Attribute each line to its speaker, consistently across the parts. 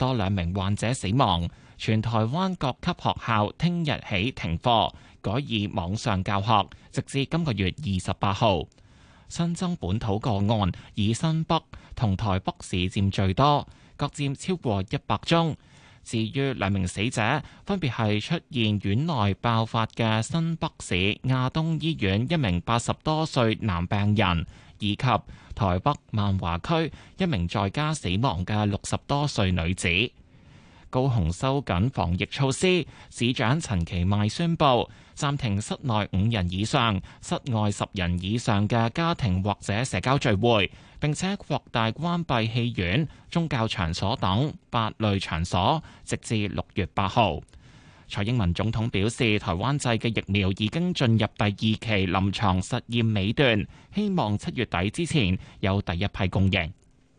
Speaker 1: 多2名患者死亡。全台灣各級學校聽日起停課，改以網上教學，直至今個月28號。新增本土個案以新北同台北市佔最多，各佔超過100宗。至於2名死者，分別係出現院內爆發嘅新北市亞東醫院1名80多歲男病人，以及台北萬華區1名在家死亡嘅60多歲女子。高雄收緊防疫措施，市長陳其邁宣布暫停室內5人以上、室外10人以上嘅家庭或者社交聚會，並且擴大關閉戲院、宗教場所等8類場所，直至6月8號。蔡英文總統表示，台灣製嘅疫苗已經進入第2期臨床實驗尾段，希望7月底之前有第一批供應。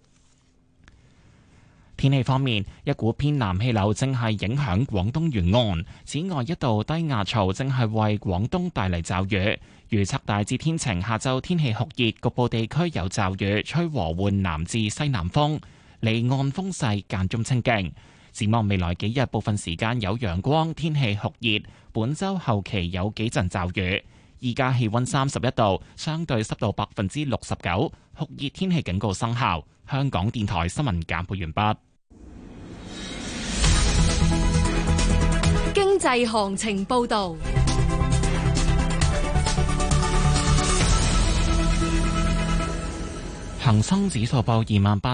Speaker 1: 天氣方面，一股偏南氣流正係影響廣東沿岸，此外一道低壓槽正係為廣東帶嚟驟雨。預測大致天晴，下晝天氣酷熱，局部地區有驟雨，吹和緩南至西南風，離岸風勢間中清勁。展望未來幾日，部分時間有陽光，天氣酷熱。本週後期有幾陣驟雨。依家氣溫31度，相對濕度69%，酷熱天氣警告生效。香港電台新聞簡報完畢。
Speaker 2: 經濟行情報道。
Speaker 1: 恒生指數報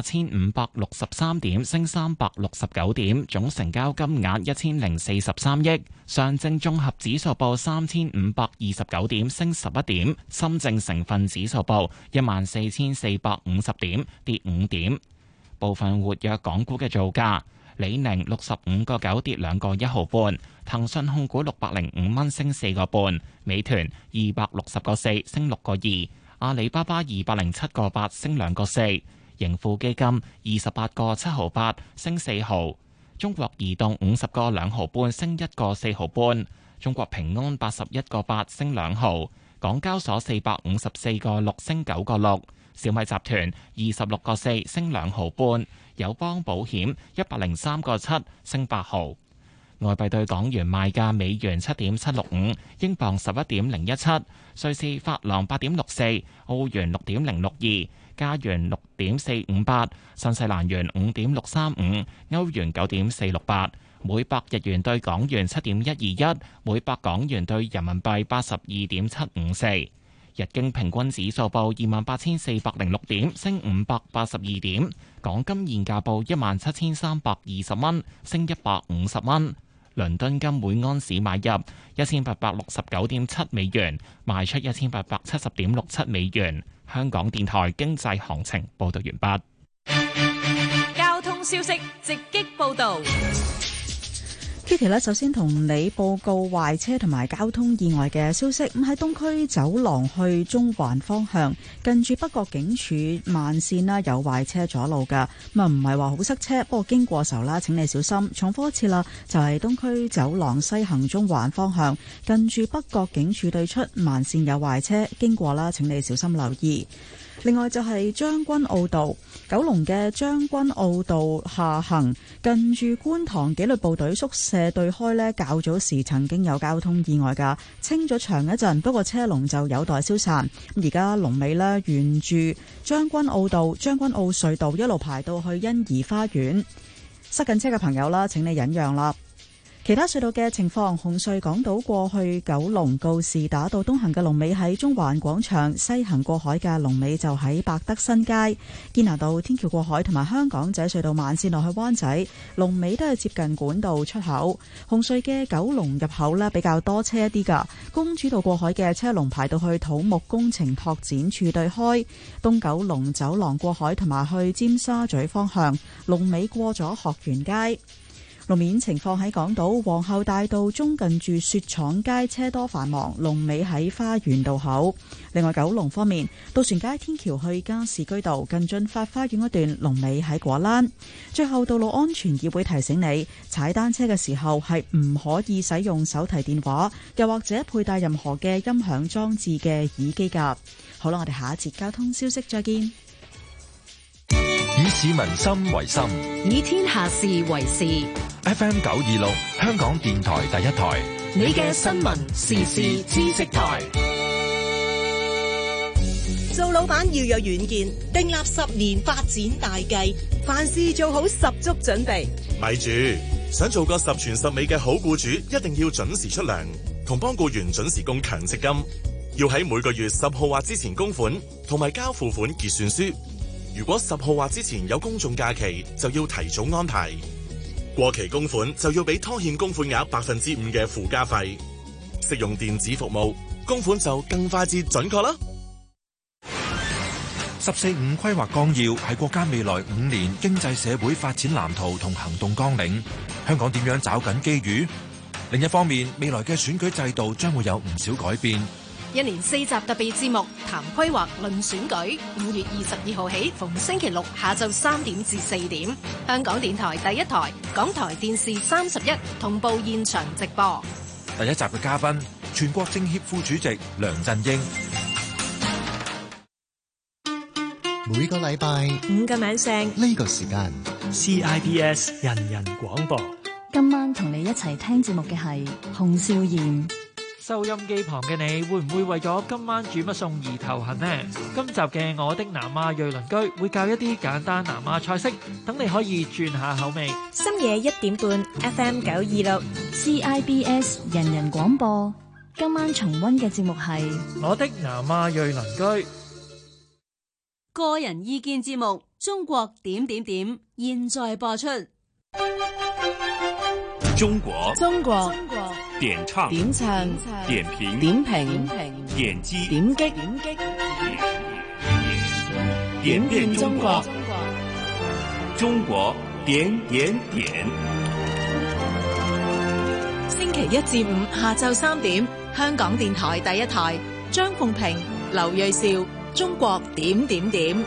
Speaker 1: 28,563點，升369點，總成交金額1043億。上證綜合指數報3529點，升11點。深證成分指數報14,450點，跌5點。部分活躍港股嘅造價：李寧65個9跌2個1毫半，騰訊控股605蚊升4個半，美團260個4升6個2。阿里巴巴207個8升2個4，盈富基金28個7毫8升4毫，中國移動50個2毫半升1個4毫半，中國平安81個8升2毫，港交所454個6升9個6，小米集團26個4升2毫半，友邦保險103個7升8毫。外幣對港元賣價：美元7.765，英鎊11.017，瑞士法郎8.64，澳元6.062，加元6.458，新西蘭元5.635，歐元9.468，每百日元對港元7.121，每百港元對人民幣82.754。日經平均指數報28,406點，升582點。港金現價報17,320蚊，升150蚊。倫敦金每盎司買入1869.7美元，賣出1870.67美元。香港電台經濟行情報道完
Speaker 2: 畢。交通消息直擊報道。
Speaker 3: Kitty 咧，首先同你報告壞車同埋交通意外嘅消息。咁喺東區走廊去中環方向，近住北角警署慢線啦，有壞車阻路噶。咁啊，唔係話好塞車，不過經過時候啦，請你小心。重複一次啦，就係東區走廊西行中環方向，近住北角警署對出慢線有壞車，經過啦，請你小心留意。另外就係將軍澳道，九龍嘅將軍澳道下行，近住觀塘紀律部隊宿舍對開呢，較早時曾經有交通意外㗎，清咗場一陣，不過車龍就有待消散。而家龍尾呢，沿住將軍澳道、將軍澳隧道一路排到去欣怡花園，塞緊車嘅朋友啦，請你忍讓啦。其他隧道嘅情況，紅隧港島過去九龍告士打道東行嘅龍尾喺中環廣場，西行過海嘅龍尾就喺百德新街。堅拿道天橋過海同埋香港仔隧道慢線落去灣仔，龍尾都係接近管道出口。紅隧嘅九龍入口呢，比較多車一啲噶，公主道過海嘅車龍排到去土木工程拓展處對開。東九龍走廊過海同埋去尖沙咀方向，龍尾過咗學園街。路面情況喺港島皇后大道中近住雪廠街車多繁忙，龍尾喺花園道口。另外九龍方面，渡船街天橋去加士居道近駿發花園一段龍尾喺果欄。最後，道路安全議會提醒你，踩單車嘅時候係唔可以使用手提電話，又或者佩戴任何嘅音響裝置嘅耳機㗎。好啦，我哋下一節交通消息再見。
Speaker 4: 以市民心為心，
Speaker 2: 以天下事為事。
Speaker 4: FM 926，香港電台第一台，
Speaker 2: 你嘅新聞時事知識台。
Speaker 5: 做老闆要有遠見，訂立10年發展大計，凡事做好10足準備。
Speaker 6: 咪住，想做個10全10美嘅好僱主，一定要準時出糧，同幫僱員準時供強積金，要喺每個月10號或之前供款，同埋交付款結算書。如果10號或之前有公眾假期，就要提早安排。過期供款就要俾拖欠供款額5%嘅附加費。適用電子服務，供款就更快捷準確啦。
Speaker 4: 十四五規劃綱要係國家未來5年經濟社會發展藍圖同行動綱領。香港點樣找緊機遇？另一方面，未來嘅選舉制度將會有唔少改變。
Speaker 2: 1年4集特別節目談規劃論選舉，5月22號起，逢星期六下晝3點至4點，香港電台第一台、港台電視31同步現場直播。
Speaker 4: 第一集嘅嘉賓，全國政協副主席梁振英。
Speaker 7: 每個禮拜
Speaker 5: 5個晚上
Speaker 7: 呢個時間
Speaker 8: CIBS 人人廣播。
Speaker 9: 今晚同你一齊聽節目嘅係洪少賢。
Speaker 8: 收音機旁嘅你會唔會為咗今晚煮乜餸而頭痕呢？今集嘅我的南亞裔鄰居會教一啲簡單南亞菜式，等你可以轉下口味。
Speaker 5: 深夜1點半 FM 926
Speaker 9: CIBS 人人廣播。今晚重溫嘅節目係
Speaker 8: 我的南亞裔鄰居。
Speaker 10: 個人意見節目《中國點點點》現在播出。
Speaker 11: 中國點唱點評點擊點遍中國，中國點。
Speaker 2: 星期1至5下晝3點，香港電台第一台，張鳳平、劉銳紹，中國點點點。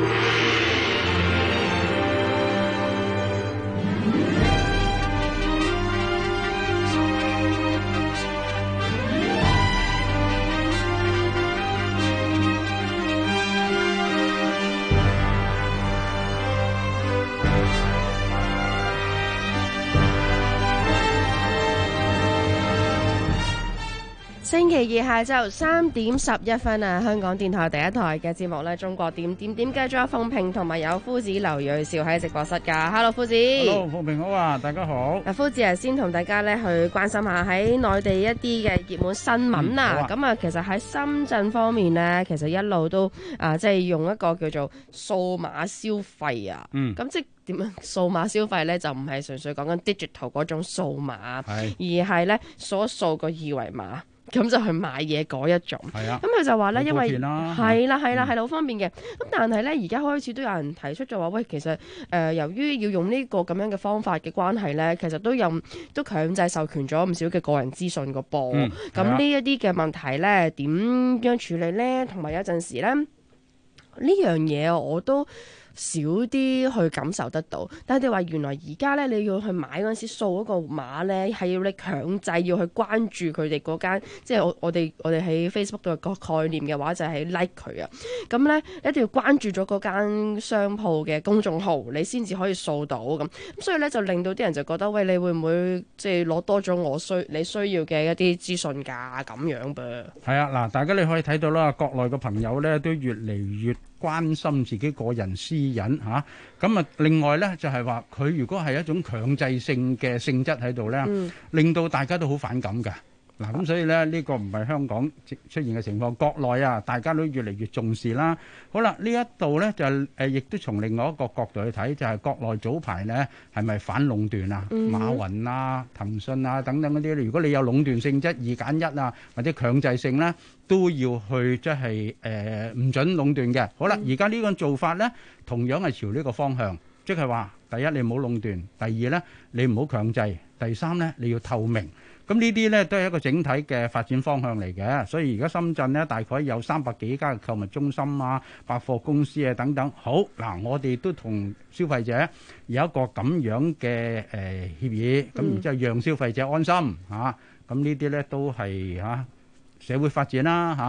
Speaker 12: 星期二下晝3點11分啊！香港電台第一台嘅節目咧，中國點點點，繼續有鳳平同埋有夫子劉銳紹喺直播室噶。Hello， 夫子。
Speaker 13: Hello， 鳳平好啊！大家好。
Speaker 12: 夫子啊，先同大家咧去關心下喺內地一啲嘅熱門新聞啊。咁啊，其實喺深圳方面呢，其實一路都即係用一個叫做數碼消費啊。咁即係點樣數碼消費咧？就唔係純粹講緊 digital 嗰種數碼，而係咧掃個二維碼。咁就去買嘢嗰一種，咁佢就話咧，因為係啦，好方便嘅。咁但係咧，而家開始都有人提出咗話，喂，其實由於要用呢個咁樣嘅方法嘅關係咧，其實都強制授權咗唔少嘅個人資訊個噃。咁呢一啲嘅問題咧，點樣處理咧？同埋有陣時咧，呢樣嘢我都少啲去感受得到，但係你話原來而家咧，你要去買嗰陣時掃嗰個碼咧，係要你強制要去關注佢哋嗰間，即係我哋喺 Facebook 度個概念嘅話，就係 like 佢啊。咁咧一定要關注咗嗰間商鋪嘅公眾號，你先至可以掃到咁。所以咧就令到啲人就覺得，喂，你會唔會即係攞多咗你需要嘅一啲資訊㗎咁樣噃？
Speaker 13: 係啊，嗱，大家你可以睇到啦，國內嘅朋友咧都越嚟越關心自己個人私隱嚇，咁啊另外咧就係話佢如果係一種強制性嘅性質喺度咧，令到大家都好反感㗎。嗱，咁所以咧呢個唔係香港出現嘅情況，國內啊大家都越嚟越重視啦。好啦，呢一度咧就亦都從另外一個角度去睇，就係國內早排咧係咪反壟斷啊？馬雲啊、騰訊啊等等嗰啲，如果你有壟斷性質2揀1啊，或者強制性咧，都要去即係唔準壟斷嘅。好啦，而家呢個做法咧，同樣係朝呢個方向，即係話第一你唔好壟斷，第二咧你唔好強制，第三咧你要透明。咁呢啲咧都係一個整體嘅發展方向嚟嘅，所以而家深圳咧大概有300幾間嘅購物中心啊、百貨公司啊等等。好嗱，我哋都同消費者有一個咁樣嘅協議，咁然之後讓消費者安心嚇。咁呢啲咧都係嚇社會發展啦嚇。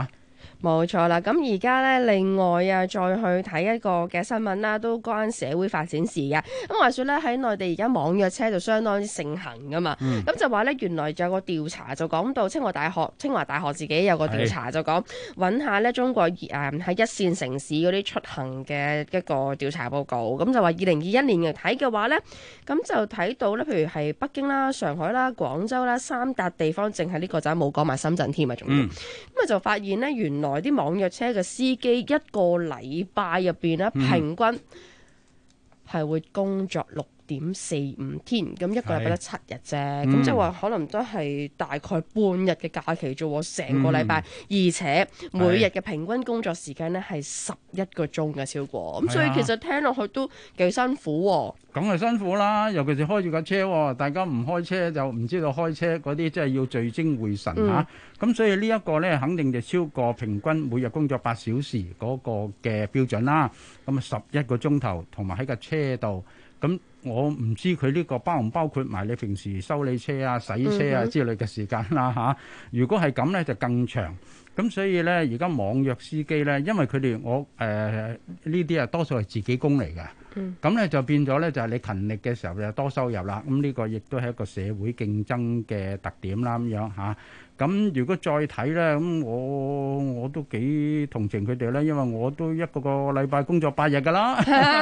Speaker 12: 冇錯啦，咁而家咧，另外啊，再去睇一個嘅新聞啦，都關社會發展事嘅。咁話說咧，喺內地而家網約車就相當之盛行噶嘛。咁就話咧，原來就有個調查就講到清華大學自己有個調查就講揾下咧中國喺一線城市嗰啲出行嘅一個調查報告。咁就話2021年嘅睇嘅話咧，咁就睇到咧，譬如係北京啦、上海啦、廣州啦3笪地方，淨係呢個就冇講埋深圳添啊，仲要。咁啊就發現咧，原來啲網約車嘅司機一個禮拜入邊咧，平均係會工作6.45天，咁一個禮拜得7日啫，咁即係話可能都係大概半日嘅假期啫，成個禮拜，而且每日嘅平均工作時間咧係11個鐘嘅超過，咁所以其實聽落去都幾辛苦喎。
Speaker 13: 梗係辛苦啦，尤其是開住架車，大家唔開車就唔知道開車嗰啲真係要聚精會神嚇。咁所以呢一個呢，肯定就超過平均每日工作8小時嗰個嘅標準啦。咁啊11個鐘頭，同埋喺架車度。咁我唔知佢呢個包唔包括埋你平時修理車啊、洗車啊之類嘅時間啦嚇。如果係咁呢，就更長。咁所以呢，而家網約司機呢，因為佢哋呢啲啊多數係自己工嚟嘅。咁咧就變咗咧，就係你勤力嘅時候就多收入啦。咁呢個亦都係一個社會競爭嘅特點啦。咁樣嚇。咁如果再睇咧，咁我都幾同情佢哋咧，因為我都一個禮拜工作8日㗎啦。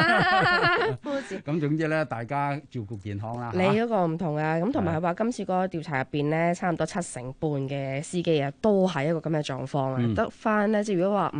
Speaker 13: 咁總之咧，大家照顧健康啦。
Speaker 12: 你嗰個唔同啊，咁同埋係話今次嗰個調查入邊咧，差唔多7成半嘅司機啊，都係一個咁嘅狀況啊。得翻咧，即係如果話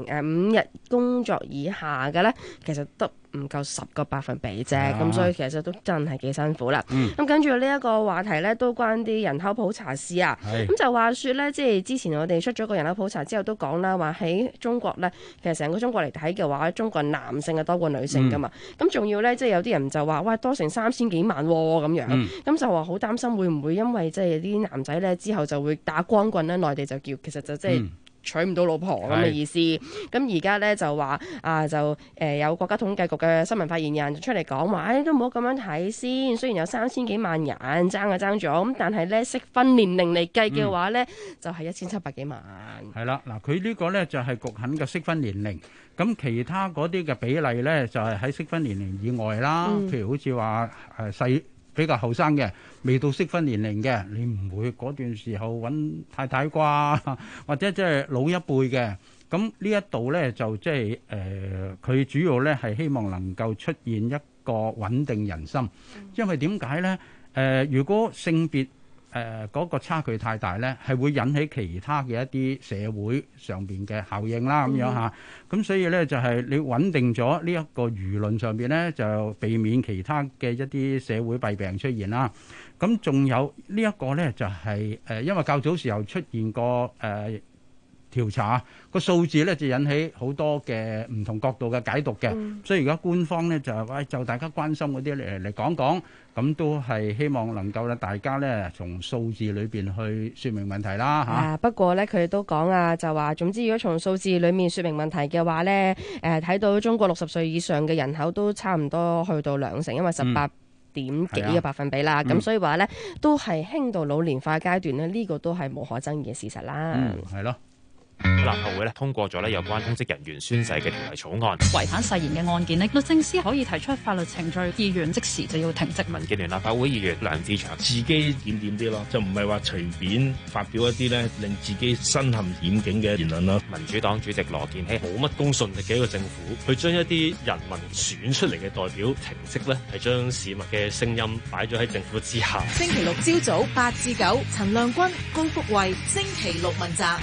Speaker 12: 5日工作以下嘅咧，其實得唔夠10個百分比啫，咁所以其實都真係幾辛苦啦。咁跟住呢一個話題咧，都關啲人口普查事啊。咁就話說咧，即係之前我哋出咗個人口普查之後都講啦，話喺中國咧，其實成個中國嚟睇嘅話，中國男性係多過女性噶嘛。咁仲要咧，即係有啲人就話，喂，多成3000幾萬咁樣，咁就話好擔心會唔會因為即係啲男仔咧之後就會打光棍咧，內地就叫其實就即係娶唔到老婆咁嘅意思。咁而家咧就話有國家統計局嘅新聞發言人出嚟講話，都唔好咁樣睇先。雖然有3000幾萬人爭咗，咁但係咧適婚年齡嚟計嘅話咧，就係1700幾萬。
Speaker 13: 係啦，嗱，佢呢個咧就係局限嘅適婚年齡。咁其他嗰啲嘅比例咧就係喺適婚年齡以外啦。譬如好似話比較後生嘅，未到適婚年齡嘅，你唔會嗰段時候揾太太啩，或者即係老一輩嘅。咁呢一度呢，就即係佢主要呢係希望能夠出現一個穩定人心，因為點解呢？如果性別嗰個差距太大呢，係會引起其他嘅一啲社會上邊嘅效應啦，咁樣嚇。咁所以呢，就係你穩定咗呢一個輿論上邊呢，就避免其他嘅一啲社會弊病出現啦。咁仲有呢一個呢，就係因為較早時候出現過調查個數字咧，就引起好多嘅唔同角度嘅解讀嘅，所以而家官方咧就大家關心嗰啲嚟講講，咁都係希望能夠咧大家咧從數字裏邊去説明問題啦嚇。
Speaker 12: 不過咧佢哋都講啊，就話總之如果從數字裏面説明問題嘅話咧，睇到中國60歲以上嘅人口都差唔多去到2成，因為18點幾嘅百分比啦，咁所以話咧都係輕度老年化階段咧，呢個都係無可爭議嘅事實啦。
Speaker 13: 係咯。
Speaker 14: 立法會咧通過咗咧有關公職人員宣誓嘅條例草案，
Speaker 15: 違反誓言嘅案件咧，律政司可以提出法律程序，議員即時就要停職。
Speaker 14: 民建聯立法會議員梁志祥
Speaker 16: 自己檢點啲咯，就唔係話隨便發表一啲咧令自己身陷險境嘅言論咯。
Speaker 14: 民主黨主席羅健熙冇乜公信力嘅一個政府，佢將一啲人民選出嚟嘅代表停職咧，係將市民嘅聲音擺咗喺政府之下。
Speaker 2: 星期六朝早8至9，陳亮君、高福慧，星期六問責。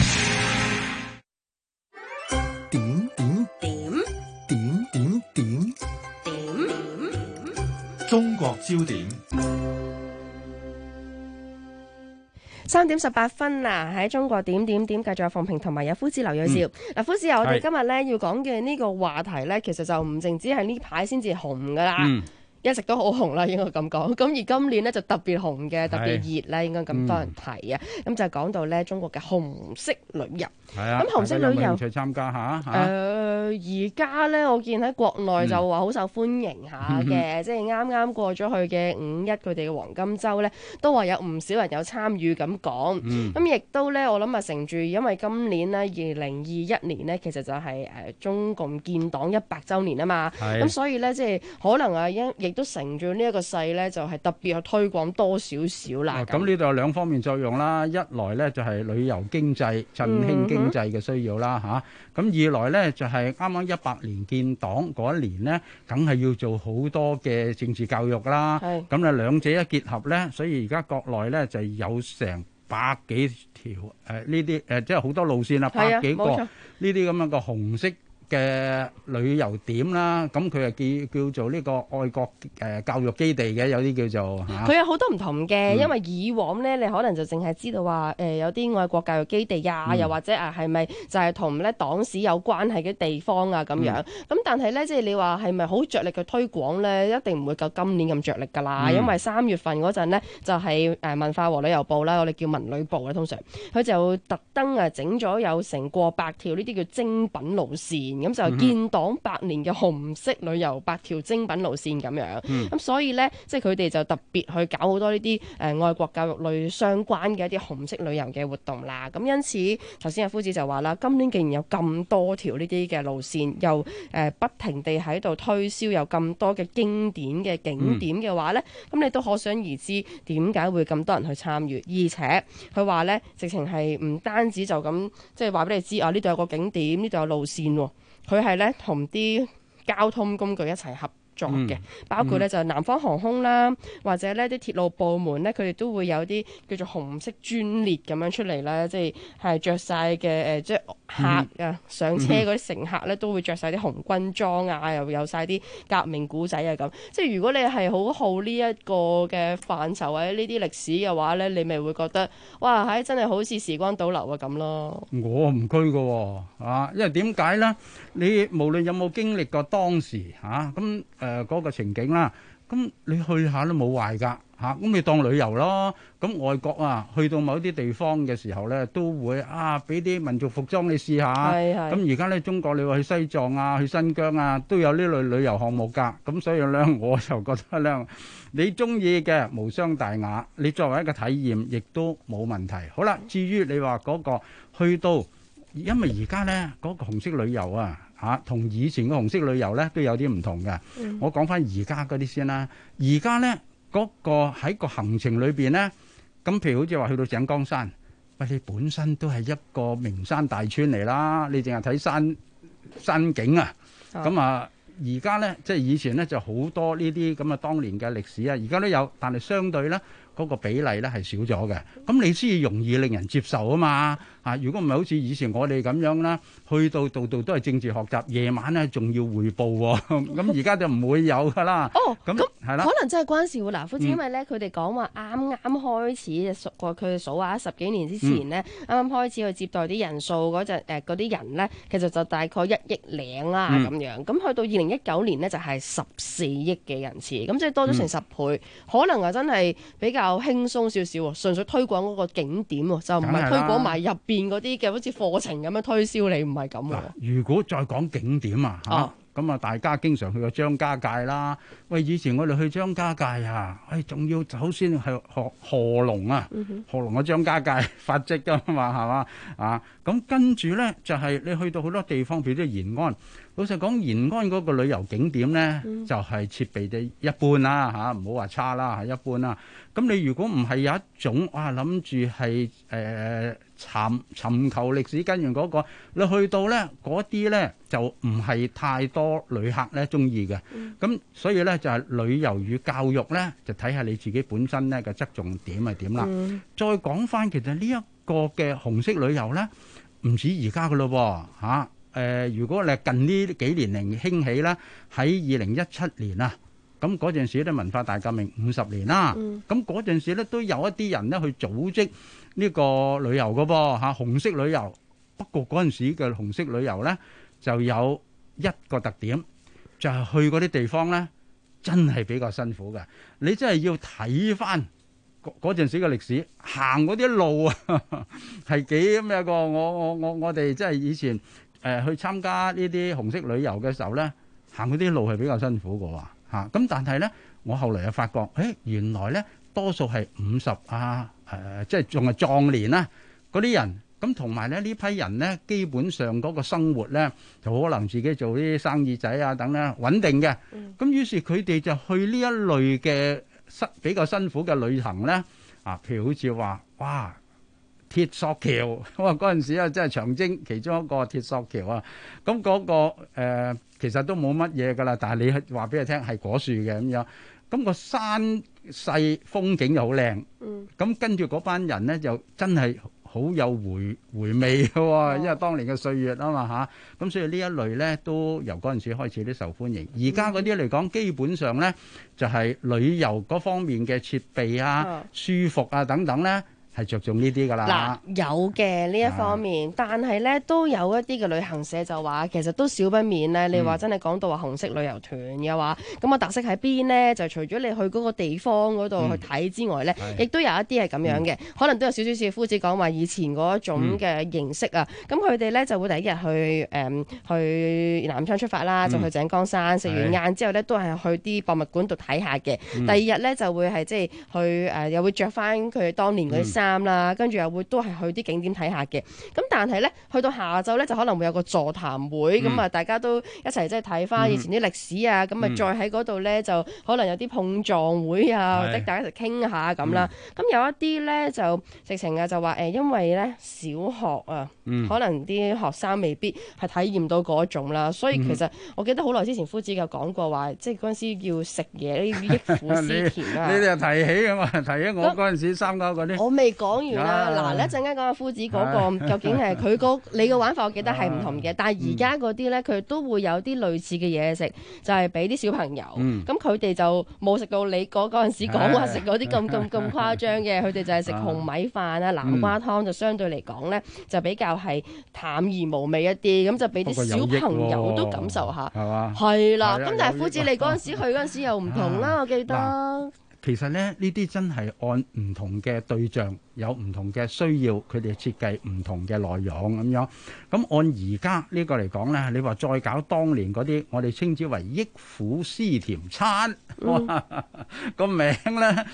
Speaker 4: 中國焦點
Speaker 12: 3點18分啊！喺中國點繼續有鳳萍同埋有夫子劉銳紹。嗱，夫子，我哋今日咧要講嘅呢個話題咧，其實就唔淨止係呢排先至紅噶啦。 一直都好紅啦，應該咁講。咁而今年呢，就特別紅嘅，特別熱啦，應該咁多人睇啊。咁就講到咧中國嘅紅色旅遊。
Speaker 13: 係啊，
Speaker 12: 咁紅色旅遊
Speaker 13: 有冇興趣參加下？
Speaker 12: 而家咧我見喺國內就話好受歡迎下嘅，即係啱啱過咗去嘅5·1佢哋嘅黃金週咧，都話有唔少人有參與咁講。咁亦都咧，我諗啊，乘住因為今年咧2021年咧，其實就係中共建黨100週年啊嘛。咁所以咧，即係可能啊，亦都乘住呢一個勢咧，就係特別去推廣多少少啦。
Speaker 13: 咁呢度有兩方面作用啦，一來咧就係旅遊經濟振興經濟嘅需要啦嚇，咁二來咧就係啱啱100年建黨嗰一年呢，梗係要做好多嘅政治教育啦。咁啊兩者一結合咧，所以而家國內咧就有成100幾條呢啲即係好多路線啦，100幾個呢啲咁樣嘅紅色嘅旅遊點啦，咁佢係叫做呢個愛國教育基地嘅，有啲叫做嚇。
Speaker 12: 佢有好多唔同嘅，因為以往咧你可能就淨係知道話有啲愛國教育基地啊，又或者係咪就係同咧黨史有關係嘅地方啊咁樣。咁但係咧即係你話係咪好着力去推廣咧？一定唔會夠今年咁着力㗎啦，因為3月份嗰陣咧就係文化和旅遊部啦，我哋叫文旅部啦，通常佢就特登整咗有成過百條呢啲叫精品路線。咁就建黨100年嘅紅色旅遊8條精品路線咁樣，咁所以呢，即係佢哋就特別去搞好多呢啲愛國教育類相關嘅一啲紅色旅遊嘅活動啦。咁因此，頭先阿夫子就話啦，今年竟然有咁多條呢啲嘅路線，又不停地喺度推銷，有咁多嘅經典嘅景點嘅話呢，咁你都可想而知點解會咁多人去參與，而且佢話呢，直情係唔單止就咁，即係話俾你知啊，呢度有個景點，呢度有路線喎。佢係咧同啲交通工具一齊合作嘅，包括咧就係南方航空啦，或者呢啲鐵路部門咧，佢哋都會有啲叫做紅色專列咁樣出嚟啦，即係着晒嘅即係客啊上車嗰啲乘客咧都會着晒啲紅軍裝啊，又有晒啲革命古仔啊咁。即係如果你係好好呢一個嘅範疇或者呢啲歷史嘅話咧，你咪會覺得哇係真係好似時光倒流啊咁咯。
Speaker 13: 我唔拘㗎喎，因為點解咧？你無論有冇經歷過當時咁嗰個情景啦，咁你去下都冇壞㗎。咁你當旅遊咯。咁外國啊，去到某啲地方嘅時候咧，都會俾啲民族服裝你試下。咁而家咧，中國你話去西藏啊、去新疆啊，都有呢類旅遊項目㗎。咁所以咧，我就覺得咧，你中意嘅無傷大雅，你作為一個體驗，亦都冇問題。好啦，至於你話嗰個去到，因為而家咧嗰個紅色旅遊同以前嘅紅色旅遊咧都有啲唔同嘅。我講翻而家嗰啲先啦。而家咧嗰個喺個行程裏邊咧，咁譬如好似話去到井岡山，喂，你本身都係一個名山大川嚟啦，你淨係睇山景啊。咁而家咧即係以前咧就好多呢啲咁嘅當年嘅歷史啊，而家都有，但係相對咧嗰個比例咧係少咗嘅。咁你先容易令人接受啊嘛。如果唔係好似以前我哋咁樣啦，去到度都係政治學習，夜晚咧仲要匯報喎。咁而家就唔會有噶啦。咁係啦，
Speaker 12: 可能真係關事喎。嗱，夫子，因為咧佢哋講話啱啱開始佢哋數下10幾年之前咧，啱啱開始去接待啲人數嗰陣嗰啲人咧，其實就大概1億0啦咁樣。咁去到2019年咧就係14億嘅人次，咁即係多咗成10倍。可能真係比較輕鬆少少，純粹推廣嗰個景點，就唔係推廣埋入邊嗰啲嘅好似課程咁樣推銷你，唔係咁喎。
Speaker 13: 如果再講景點咁啊，大家經常去過張家界啦。喂，以前我哋去張家界仲要首先係學賀龍啊，賀龍嘅張家界發跡㗎嘛，係嘛？咁跟住咧就係你去到好多地方，譬如啲延安。老實講，延安嗰個旅遊景點咧，就係設備就一般啦，唔好話差啦，係一般啦。咁你如果唔係有一種諗住係尋求歷史根源嗰個，你去到咧嗰啲咧就唔係太多旅客咧中意嘅。咁所以咧就係旅遊與教育咧，就睇下你自己本身咧嘅側重點係點啦。再講翻，其實呢一個嘅紅色旅遊咧，唔止而家噶咯喎。如果你近呢幾年嚟興起啦，喺2017年啊，咁嗰陣時咧文化大革命50年啦，咁嗰陣時咧都有一啲人咧去組織呢個旅遊㗎噃紅色旅遊。不過嗰陣時嘅紅色旅遊咧就有一個特點，就係去嗰啲地方咧真係比較辛苦嘅。你真係要睇翻嗰陣時嘅歷史，行嗰啲路啊，係幾咩個？我哋即係以前去參加呢啲紅色旅遊嘅時候咧，行嗰啲路係比較辛苦嘅喎嚇。咁但係咧，我後來又發覺，原來咧多數係50啊，即係仲係壯年啦嗰啲人。咁同埋咧呢批人咧，基本上嗰個生活咧，就可能自己做啲生意仔啊等咧穩定嘅。咁於是佢哋就去呢一類嘅比較辛苦嘅旅行咧，譬如好似話，哇，鐵索橋，哇嗰陣時啊，真係長征其中一個鐵索橋啊。咁嗰個其實都冇乜嘢噶啦，但係你話俾佢聽係果樹嘅咁樣，咁個山勢風景又好靚。咁跟住嗰班人咧就真係好有回味嘅喎，因為當年嘅歲月啊嘛嚇，咁所以呢一類咧都由嗰陣時開始都受歡迎。而家嗰啲嚟講，基本上咧就係旅遊嗰方面嘅設備啊、舒服啊等等咧，係着重呢啲㗎啦。
Speaker 12: 嗱，有嘅呢一方面，但係咧都有一啲嘅旅行社就話，其實都少不免咧。你話真係講到話紅色旅遊團嘅話，咁個特色喺邊呢？就除咗你去嗰個地方嗰度去睇之外咧，亦都有一啲係咁樣嘅，可能都有少少似夫子講話以前嗰種嘅形式啊。咁佢哋咧就會第一日去南昌出發啦，就去井岡山，食完晏之後咧都係去啲博物館度睇下嘅。第二日咧就會係即係去又會着翻佢當年嗰啲衫啦，跟住又會都係去啲景點睇下嘅。咁但係咧，去到下晝咧就可能會有個座談會，咁啊大家都一齊即係睇翻以前啲歷史啊，咁啊再喺嗰度咧就可能有啲碰撞會啊，或者大家一齊傾下咁啦。咁有一啲咧就直情啊就話因為咧小學啊，可能啲學生未必係體驗到嗰種啦，所以其實我記得好耐之前夫子有講過話，即係嗰陣時要食嘢呢益婦思甜啊。
Speaker 13: 你哋又提起啊嘛，提起我嗰陣時參加嗰啲。
Speaker 12: 我未講完啦，嗱，一陣間講下夫子嗰個究竟係佢你嘅玩法，我記得係唔同嘅。但係而家嗰啲咧，佢都會有啲類似嘅嘢食，就係俾啲小朋友。咁佢哋就冇食到你嗰陣時講話食嗰啲咁誇張嘅，佢哋就係食紅米飯啊、南瓜湯，就相對嚟講咧就比較係淡而無味一啲，咁就俾啲小朋友都感受下。係嘛？係啦。咁但係夫子你嗰陣時去嗰陣時又唔同啦，我記得。
Speaker 13: 其實咧，呢啲真係按唔同嘅對象，有唔同嘅需要，佢哋設計唔同嘅內容咁樣。咁按而家呢個嚟講咧，你話再搞當年嗰啲，我哋稱之為益婦思甜餐，個名咧，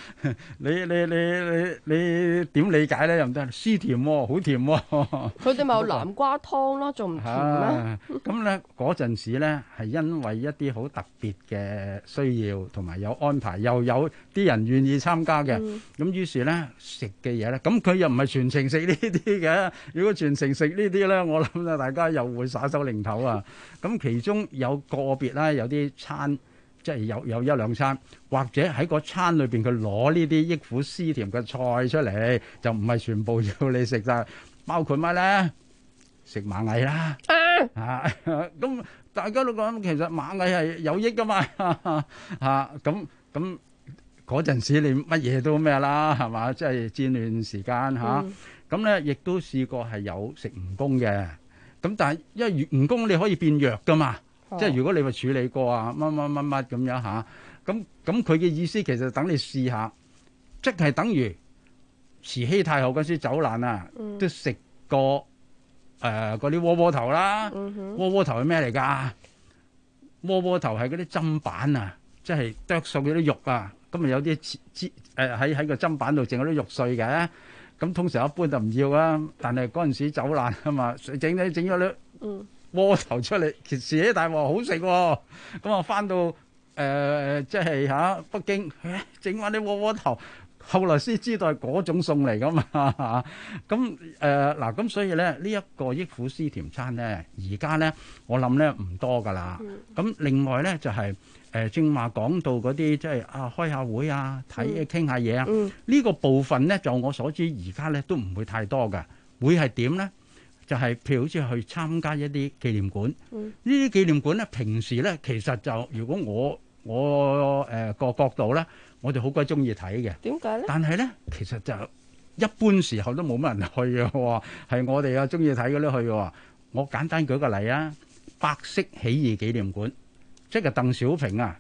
Speaker 13: 你點理解咧？又唔得，思甜喎，好甜喎。
Speaker 12: 佢哋咪有南瓜湯咯，仲唔甜咩？
Speaker 13: 咁咧嗰陣時咧，係因為一啲好特別嘅需要，同埋有安排，又有啲人願意參加嘅。咁於是咧食嘅嘢咧，咁佢又唔係全程食呢啲嘅。如果全程食呢啲咧，我諗咧大家又會耍手擰頭啊。咁其中有個別啦，有啲餐即係有一兩餐，或者喺個餐裏邊佢攞呢啲益婦思甜嘅菜出嚟，就唔係全部要你食晒，包括乜咧？食螞蟻啦，咁大家都講其實螞蟻係有益噶嘛，咁嗰陣時你乜嘢都咩啦，係嘛？即係戰亂時間嚇，咁咧亦都試過係有食蜈蚣嘅，咁但係因為蜈蚣你可以變藥噶嘛，即係如果你話處理過啊乜咁樣嚇，咁佢嘅意思其實等你試下，即係等於慈禧太后嗰時走難啊，都食過嗰啲窩頭啦，窩頭係咩嚟㗎？窩頭係嗰啲砧板啊，即係剁碎嗰啲肉啊。咁咪有啲喺個砧板度剩嗰啲肉碎嘅，咁通常一般就唔要啦。但係嗰陣時走難啊嘛，整咗啲窩頭出嚟，其實啲大鑊好食喎。咁啊翻到即係北京，整翻啲窩頭，後來先知道係嗰種餸嚟噶嘛。咁嗱，咁所以咧呢一個益婦思甜餐咧，而家咧我諗咧唔多噶啦。咁另外咧就係。正話講到嗰啲即係開下會啊，傾下嘢啊，呢個部分咧就我所知而家咧都唔會太多嘅，會係點咧？就係譬如好似去參加一啲紀念館，呢啲紀念館咧平時咧其實就如果我個角度咧，我哋好鬼中意睇嘅。點解咧？但係咧其實就一般時候都冇乜人去嘅喎，係我哋中意睇嗰啲去嘅喎。我簡單舉個例啊，百色起義紀念館。即係鄧小平啊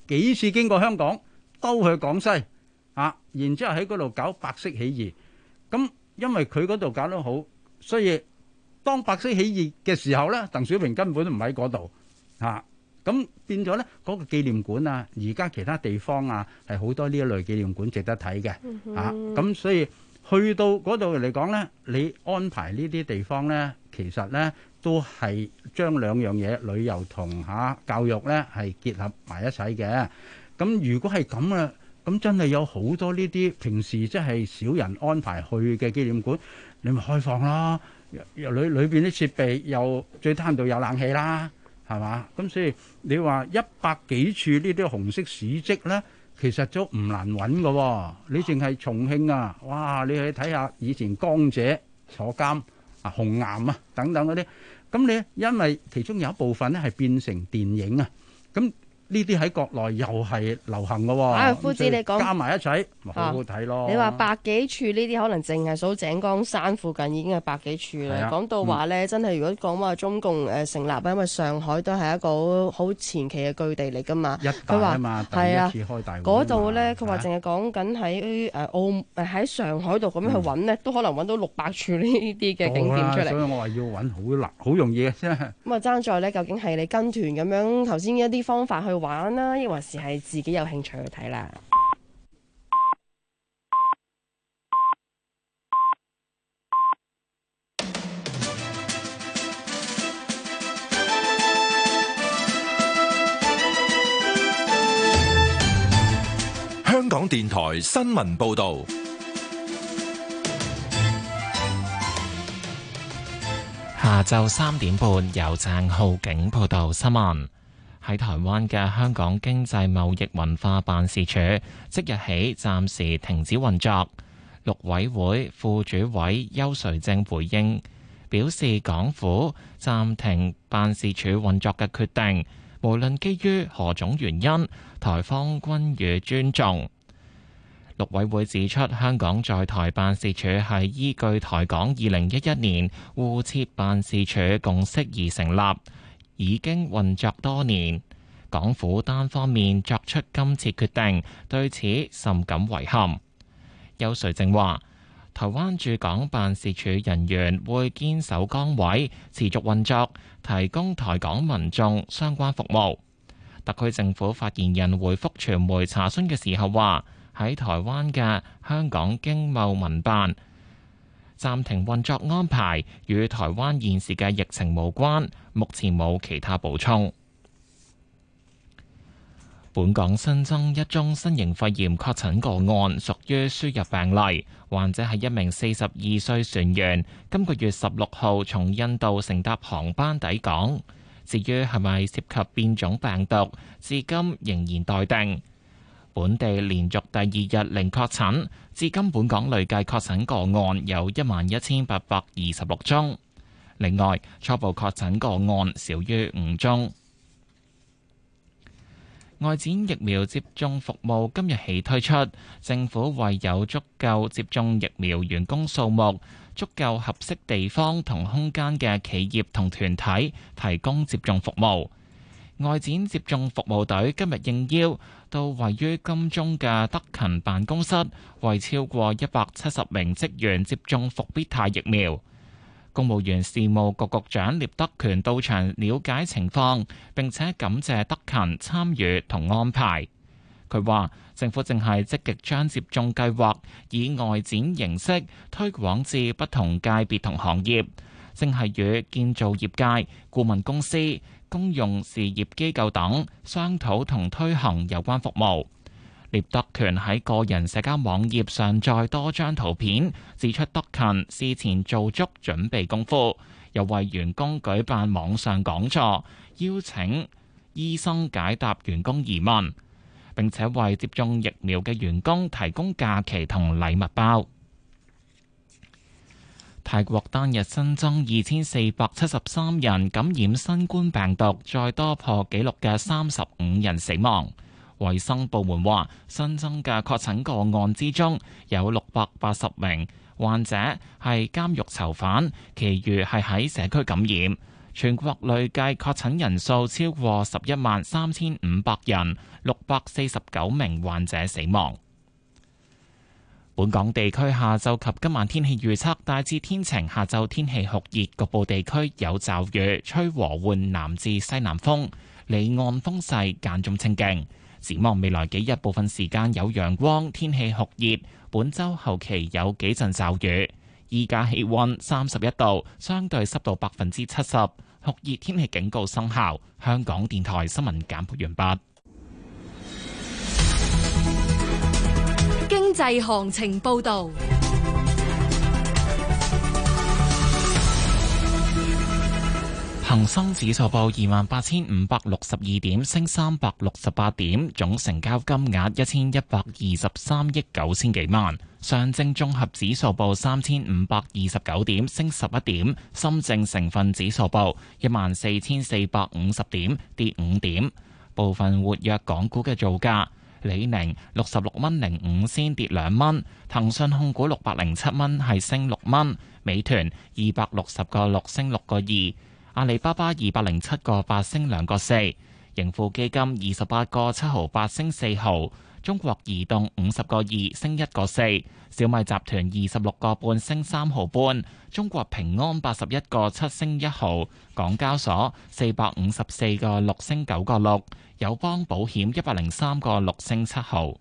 Speaker 13: 幾次經過香港，都去廣西啊，然之後喺嗰度搞白色起義。咁因為佢嗰度搞得好，所以當白色起義嘅時候咧，鄧小平根本都唔喺嗰度嚇。咁變咗咧，嗰個紀念館啊，而家其他地方啊，係好多呢一類紀念館值得睇嘅嚇。咁所以去到嗰度嚟講咧，你安排呢啲地方咧，其實咧都係將兩樣嘢旅遊同教育咧係結合埋一齊嘅。咁如果係咁啊，咁真係有好多呢啲平時即係少人安排去嘅紀念館，你咪開放啦。又裏邊啲設備又最低限度有冷氣啦。係嘛？咁所以你話100幾處呢啲紅色史蹟咧，其實都唔難揾嘅喎。你淨係重慶啊，哇！你去睇下以前江姐坐監啊、紅岩啊等等嗰啲，咁你因為其中有一部分咧係變成電影啊，咁呢啲喺國內又係流行嘅喎。
Speaker 12: 夫子你講
Speaker 13: 加埋一齊，咪好好睇咯。
Speaker 12: 你話百幾處呢啲可能淨係數井岡山附近已經係百幾處啦。講到話咧，真係如果講話中共成立，因為上海都係一個好前期嘅據地嚟㗎嘛。
Speaker 13: 佢話嘛，第一次開大會
Speaker 12: 嗰度咧，佢話淨係講緊喺喺上海度咁樣去揾咧，都可能揾到600處呢啲嘅景點出嚟。
Speaker 13: 所以我話要揾好難，好容易嘅啫。咁
Speaker 12: 啊，爭在咧，究竟係你跟團咁樣頭先一啲方法去玩啦，抑或是係自己有興趣去睇啦。
Speaker 4: 香港電台新聞報道。
Speaker 1: 下晝3點半，由鄭浩景報道新聞。喺台灣嘅香港經濟貿易文化辦事處即日起暫時停止運作。陸委會副主委邱垂正回應表示，港府暫停辦事處運作嘅決定，無論基於何種原因，台方均予尊重。陸委會指出，香港在台辦事處係依據台港2011年互設辦事處共識而成立，已經運作多年，港府單方面作出今次決定，對此甚感遺憾。邱垂正話，台灣駐港辦事處人員會堅守崗位，持續運作，提供台港民眾相關服務。特區政府發言人回覆傳媒查詢嘅時候話，喺台灣嘅香港經貿文辦暫停運作安排與台灣現時嘅疫情無關，目前冇其他補充。本港新增一宗新型肺炎確診個案，屬於輸入病例，患者係一名42歲船員，今個月16號從印度乘搭航班抵港。至於係咪涉及變種病毒，至今仍然待定。本地連續第二日零確診，至今本港累計確診個案有11,826宗。另外，初步確診個案少於5宗。外展疫苗接種服務今日起推出，政府為有足夠接種疫苗員工數目、足夠合適地方同空間嘅企業同團體提供接種服務。外展接種服務隊今日應邀到位於金鐘嘅德勤辦公室，為超過170名職員接種復必泰疫苗。公務員事務局局長聶德權到場了解情況，並且感謝德勤參與同安排。佢話：政府正係積極將接種計劃以外展形式推廣至不同界別同行業，正係與建造業界、顧問公司、公用事業機構等商討同推行有關服務。聶德權喺個人社交網頁上載多張圖片，指出德勤事前做足準備功夫，又為員工舉辦網上講座，邀請醫生解答員工疑問，並且為接種疫苗嘅員工提供假期同禮物包。泰國單日新增2473人感染新冠病毒，再多破紀錄嘅35人死亡。衛生部門話，新增嘅確診個案之中，有680名患者係監獄囚犯，其餘係喺社區感染。 全國累計確診人數超過113500人，649名患者死亡。本港地區下晝及今晚天氣預測大致天晴，下晝天氣酷熱，局部地區有驟雨，吹和緩南至西南風，離岸風勢間中清勁。展望未來幾日，部分時間有陽光，天氣酷熱。本週後期有幾陣驟雨。依家氣溫31度，相對濕度70%，酷熱天氣警告生效。香港電台新聞簡報完畢。
Speaker 2: 經濟行情報導。
Speaker 1: 恒生指數報28,562點，升368點，總成交金額1123億9千幾萬。上證綜合指數報3529點，升11點。深證成分指數報14450點，跌5點。部分活躍港股嘅造價：李寧66蚊05仙，跌2蚊；騰訊控股607蚊，係升6蚊；美團260個6，升6個2。阿里巴巴207個8，升2個4，盈富基金28個7毫8，升4毫，中國移動50個2，升1個4，小米集團26個半，升3毫半，中國平安81個7，升1毫，港交所454個6，升9個6，友邦保險103個6，升7毫。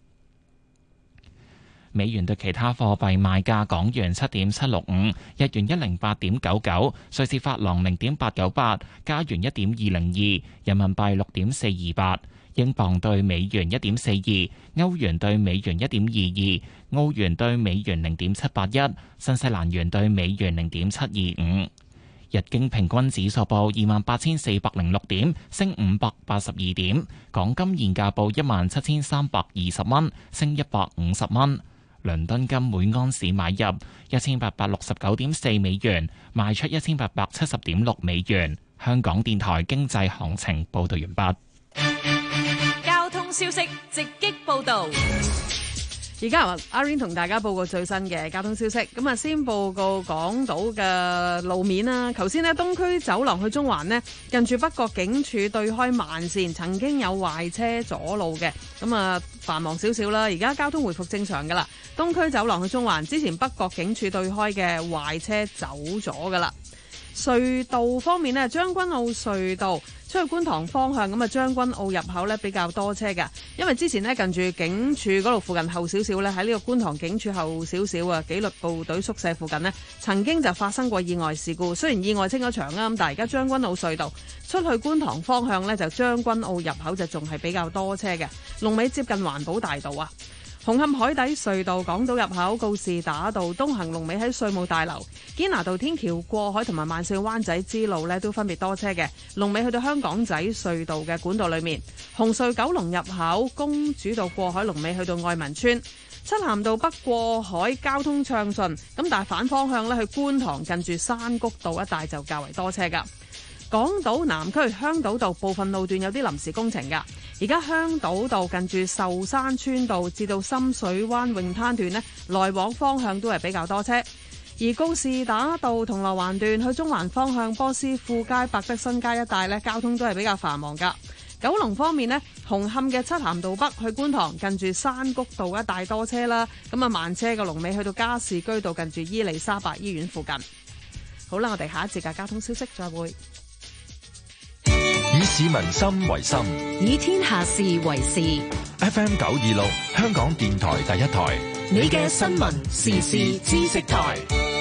Speaker 1: 美元對其他貨幣賣價：港元7.765，日元108.99，瑞士法郎0.898，加元1.202，人民幣6.428，英鎊對美元1.42，歐元對美元1.22，澳元對美元0.781，新西蘭元對美元0.725。日經平均指數報28,406點，升582點。港金現價報17,320蚊，升150蚊。倫敦金每盎司買入1869.4美元，賣出1870.6美元。香港電台經濟行情報道完畢。
Speaker 2: 交通消息直擊報道。
Speaker 12: 而家阿 Rain 同大家報告最新嘅交通消息。咁啊，先報告港島嘅路面啦。頭先呢，東區走廊去中環呢，近住北角警署對開慢線曾經有壞車阻路嘅，咁啊繁忙少少啦。而家交通回復正常噶啦。東區走廊去中環之前北角警署對開嘅壞車走咗噶啦。隧道方面呢，將軍澳隧道出去觀塘方向，咁啊將軍澳入口呢比較多車㗎，因為之前呢，近住警署嗰度附近後少少呢，喺呢個觀塘警署後少少啊紀律部隊宿舍附近呢，曾經就發生過意外事故。雖然意外清咗場啦，咁但係而家將軍澳隧道出去觀塘方向呢，就將軍澳入口就仲係比較多車嘅，龍尾接近環保大道啊。紅磡海底隧道港島入口告士打道東行龍尾喺稅務大樓，堅拿道天橋過海同埋萬勝灣仔支路呢都分別多車嘅，龍尾去到香港仔隧道嘅管道裏面。紅隧九龍入口公主道過海龍尾去到愛民村，漆咸道北過海交通暢順，咁但係反方向呢，去觀塘近住山谷道一帶就較為多車噶。港島南區香島道部分路段有啲臨時工程㗎，而家香島道近住壽山村道至到深水灣泳灘段呢，來往方向都係比較多車。而告士打道銅鑼灣段去中環方向波斯富街百德新街一帶呢，交通都係比較繁忙㗎。九龍方面呢，紅磡嘅漆咸道北去觀塘近住山谷道一帶多車啦，咁啊慢車嘅龍尾去到加士居道近住伊利沙伯醫院附近。好啦，我哋下一節嘅交通消息再會。
Speaker 4: 以市民心為心，
Speaker 2: 以天下事為事。
Speaker 4: FM 926，香港電台第一台，
Speaker 2: 你嘅新聞時事知識台。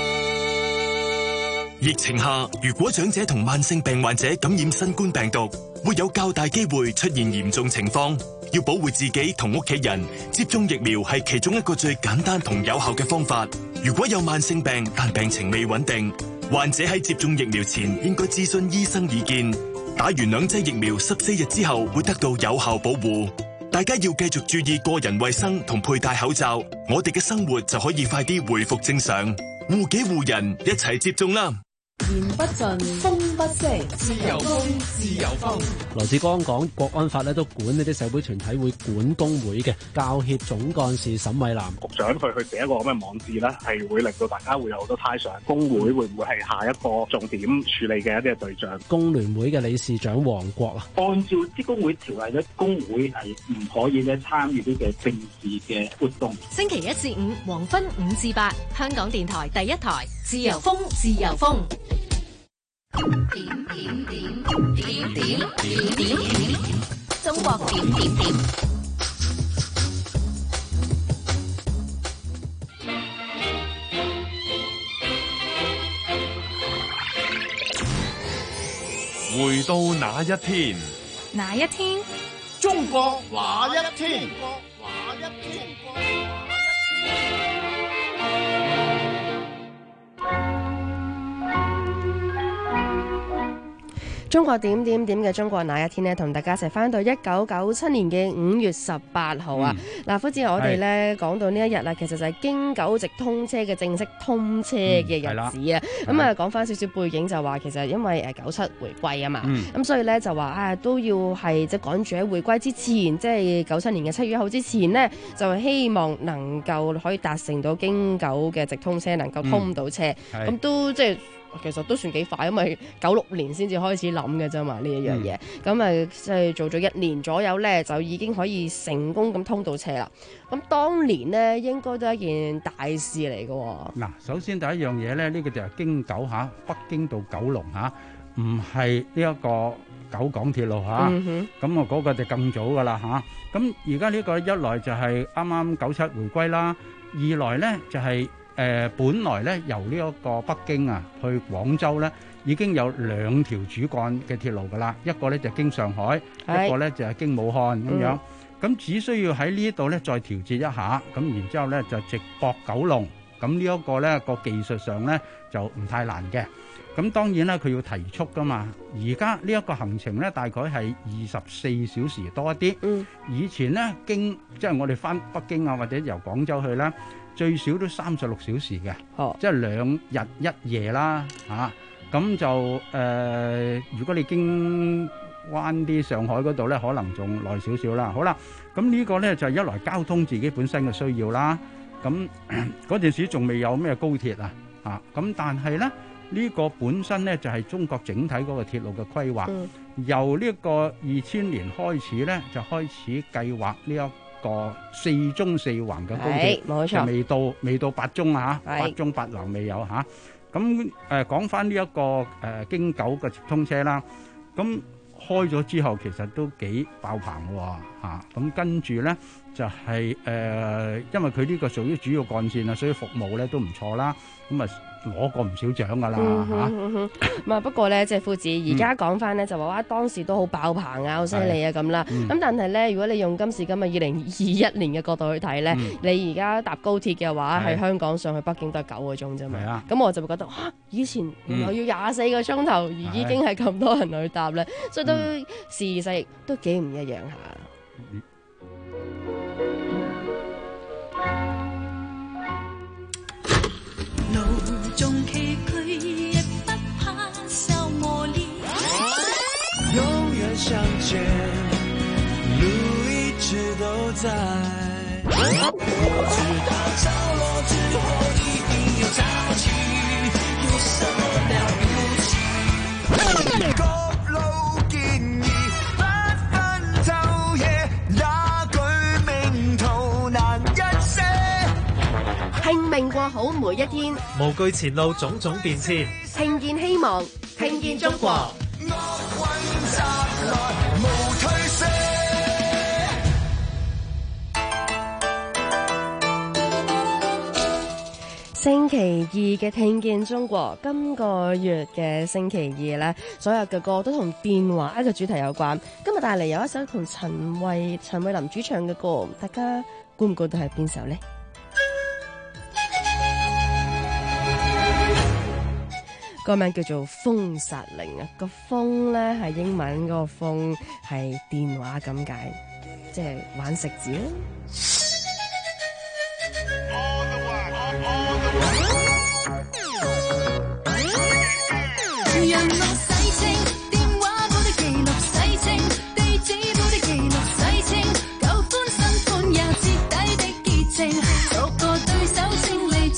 Speaker 17: 疫情下，如果長者同慢性病患者感染新冠病毒，會有較大機會出現嚴重情況。要保護自己同屋企人，接種疫苗係其中一個最簡單同有效嘅方法。如果有慢性病但病情未穩定，患者喺接種疫苗前應該諮詢醫生意見。打完2劑疫苗14日之後會得到有效保護。大家要繼續注意個人衛生同佩戴口罩，我哋嘅生活就可以快啲恢復正常。護己護人，一齊接種啦！
Speaker 18: 言不盡，風不息，自由風，自由風。
Speaker 19: 羅致光講國安法咧都管呢啲社會團體會管工會嘅，教協總幹事沈偉南
Speaker 20: 局長佢去寫一個咁嘅網誌咧，係會令到大家會有好多猜想，工會會唔會係下一個重點處理嘅一啲嘅對象？
Speaker 19: 工聯會嘅理事長黃國啊，
Speaker 21: 按照職工會條例咧，工會係唔可以咧參與呢嘅政治嘅活動。
Speaker 2: 星期一至五黃昏5至8，香港電台第一台，自由風，自由風。中國點點點。
Speaker 22: 回到那一天，
Speaker 23: 哪一天？
Speaker 24: 中國那一天。
Speaker 12: 中國點點點嘅中國那一天呢，同大家一齊翻到1997年嘅5月18號啊！嗱，夫子我哋咧講到呢一日啦，其實就係京九直通車嘅正式通車嘅日子啊！咁啊，講翻少少背景就話，其實因為97回歸啊嘛，咁所以咧就話都要係即係趕住喺回歸之前，即係97年嘅7月1號之前呢，就希望能夠可以達成到京九嘅直通車能夠通到車，咁都即係。其實都算幾快，因為96年先至開始諗嘅啫嘛，呢一樣嘢。咁啊，即係做咗1年左右呢，就已經可以成功咁通到車啦。咁當年呢，應該都係一件大事嚟嘅。
Speaker 13: 嗱，首先第一樣嘢呢，呢個就係京九嚇，北京到九龍嚇，唔係呢一個九廣鐵路嚇。咁嗰個就更早噶啦嚇。咁而家呢個一來就係啱啱97回歸啦，二來呢就係。本來咧由呢一個北京啊去廣州咧已經有2條主幹嘅鐵路噶啦，一個咧就經上海，一個咧就係經武漢咁樣。咁只需要喺呢度咧再調節一下，咁然之後咧就直駁九龍。咁呢一個咧個技術上咧就唔太難嘅。咁當然啦，佢要提速噶嘛。而家呢一個行程咧大概係24小時多一啲。以前咧即係我哋返北京啊或者由廣州去咧。最少都36小時嘅，即係2日1夜啦嚇。咁就如果你經灣啲上海嗰度咧，可能仲耐少少啦。好啦，咁呢個咧就係一來交通自己本身嘅需要啦。咁嗰陣時仲未有咩高鐵啊嚇。咁但係咧呢個本身咧就係中國整體嗰個鐵路嘅規劃。由呢個2000年開始咧，就開始計劃呢個4縱4橫嘅高鐵，冇錯，未到8縱啊嚇，8縱8橫未有嚇。咁講翻呢一個京九嘅直通車啦，咁開咗之後其實都幾爆棚喎嚇。咁跟住咧就係因為佢呢個屬於主要幹線啊，所以服務咧都唔錯啦。咁啊攞過唔少獎㗎啦嚇。
Speaker 12: 咁啊不過咧，即係夫子而家講翻咧就話哇當時都好爆棚啊，好犀利啊咁啦。咁但係咧，如果你用今時今日2021年嘅角度去睇咧，你而家搭高鐵嘅話，喺香港上去北京都係9個鐘啫嘛。咁我就會覺得哇，以前原來要24個鐘頭，而已經係咁多人去搭咧，所以都時勢都幾唔一樣下。
Speaker 25: 眾崎嶇亦不怕受磨練，永遠向前，路一直都在。我知道着落之後一定要潮起，有什麼了不起？各路建議不分晝夜，也舉命途難一些。
Speaker 12: 拼命過好每一天，
Speaker 8: 無懼前路種種變遷，
Speaker 12: 聽見希望，聽見中國。星期二嘅聽見中國，今個月嘅星期二呢，所有嘅歌都同電話一個主題有關。今日帶嚟有一首同陳慧琳主唱嘅歌，大家估唔估到係邊首呢？個名叫做風殺令啊，個風咧係英文，嗰個風係電話咁解，即係玩食字啦。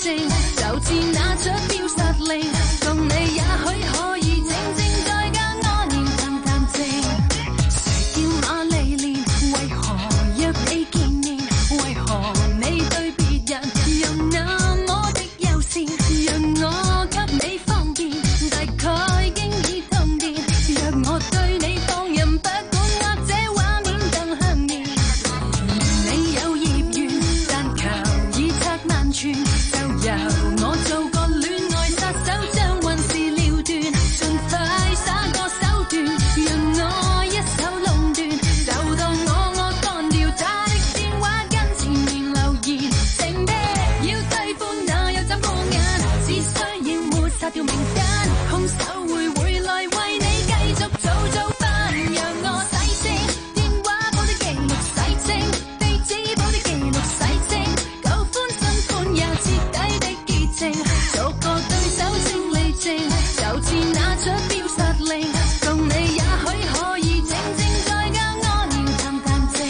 Speaker 25: 正，就似那出標殺令，共你也許可以靜靜在家安然淡淡靜。誰叫我離戀？為何約你見面？為何你對別人又那麼的友善？讓我給你方便，大概經已通電。若我對你放任不管，或者畫面更香豔。你有業緣，但求已拆萬寸，就由我做個戀愛殺手，將運事了斷，盡快耍個手段，讓我一手壟斷，就當我幹掉他的電話跟前面留言，情的要對付那又怎過眼？只需要抹殺掉名單，兇手會回來為你繼續做飯，讓我洗清電話簿的記錄，洗清地址簿的記錄，洗清舊歡新歡也徹底的潔淨，逐個對手清理淨，就似那出標殺令，共你也許可以靜靜在家安然淡淡靜。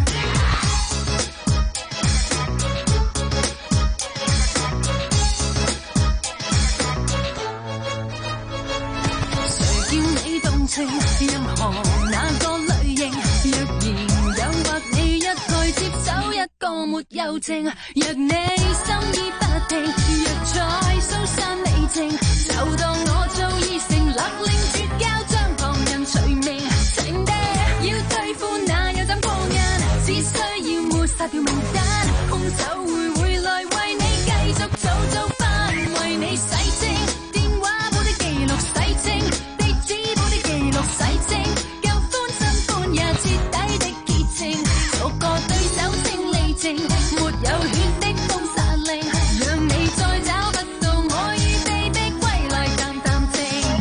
Speaker 25: 誰叫你動情？任何那個類型，若然誘惑你一概接手一個沒有證，若你心意不定，若再蘇散未靜，就當我早已成勒令絕交，將旁人除名。情的要對付那又怎過眼？只需要抹殺掉名單，兇手會回來為你繼續做飯，為你洗清電話簿的記錄，洗清地址簿的記錄，洗清舊歡新歡也徹底的潔淨，逐個對手清理淨，沒有血的封殺令，讓你再找不到我已被逼歸來淡淡靜。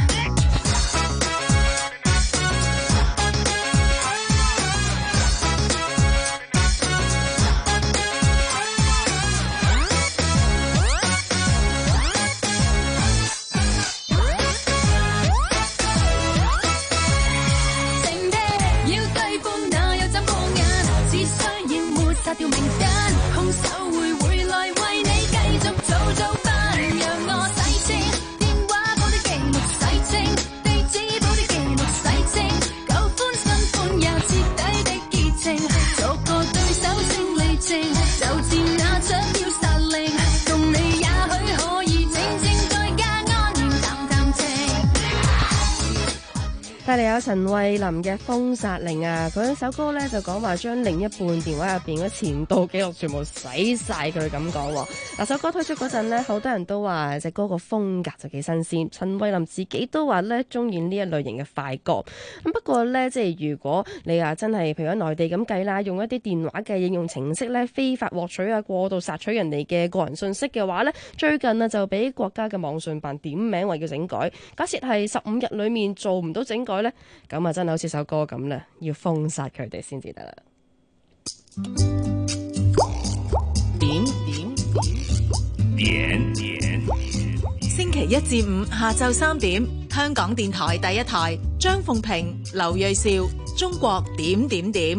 Speaker 25: 情的要對付那又怎過眼？只需要抹殺掉名單，兇手會回來為你繼續做飯，讓我洗清電話簿的記錄，洗清地址簿的記錄，洗清舊歡新歡也徹底的潔淨，逐個對手清理淨，就似那出標殺令，共你也許可以靜靜在家安然淡淡靜。
Speaker 12: 帶嚟有陳慧琳嘅《封殺令》啊，佢首歌咧就講話將另一半電話入邊嘅前度記錄全部洗晒，佢咁講喎。嗱，首歌推出嗰陣咧，好多人都話隻歌個風格就幾新鮮。陳慧琳自己都話咧中意呢一類型嘅快歌。咁不過咧，即係如果你話真係譬如喺內地咁計啦，用一啲電話嘅應用程式咧非法獲取啊、過度索取人哋嘅個人信息嘅話咧，最近啊就俾國家嘅網信辦點名為佢整改。假設係15日裡面做唔到整改咧，咁啊真係好似首歌咁啦，要封殺佢哋先至得啦。
Speaker 3: 星期一至五下晝3點，香港電台第一台，張鳳平、劉銳紹，中國點點點。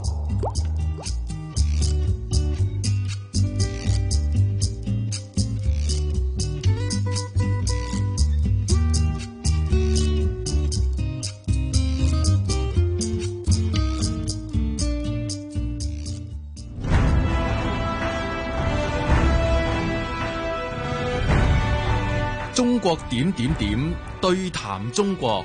Speaker 22: 中國點點點對談中國。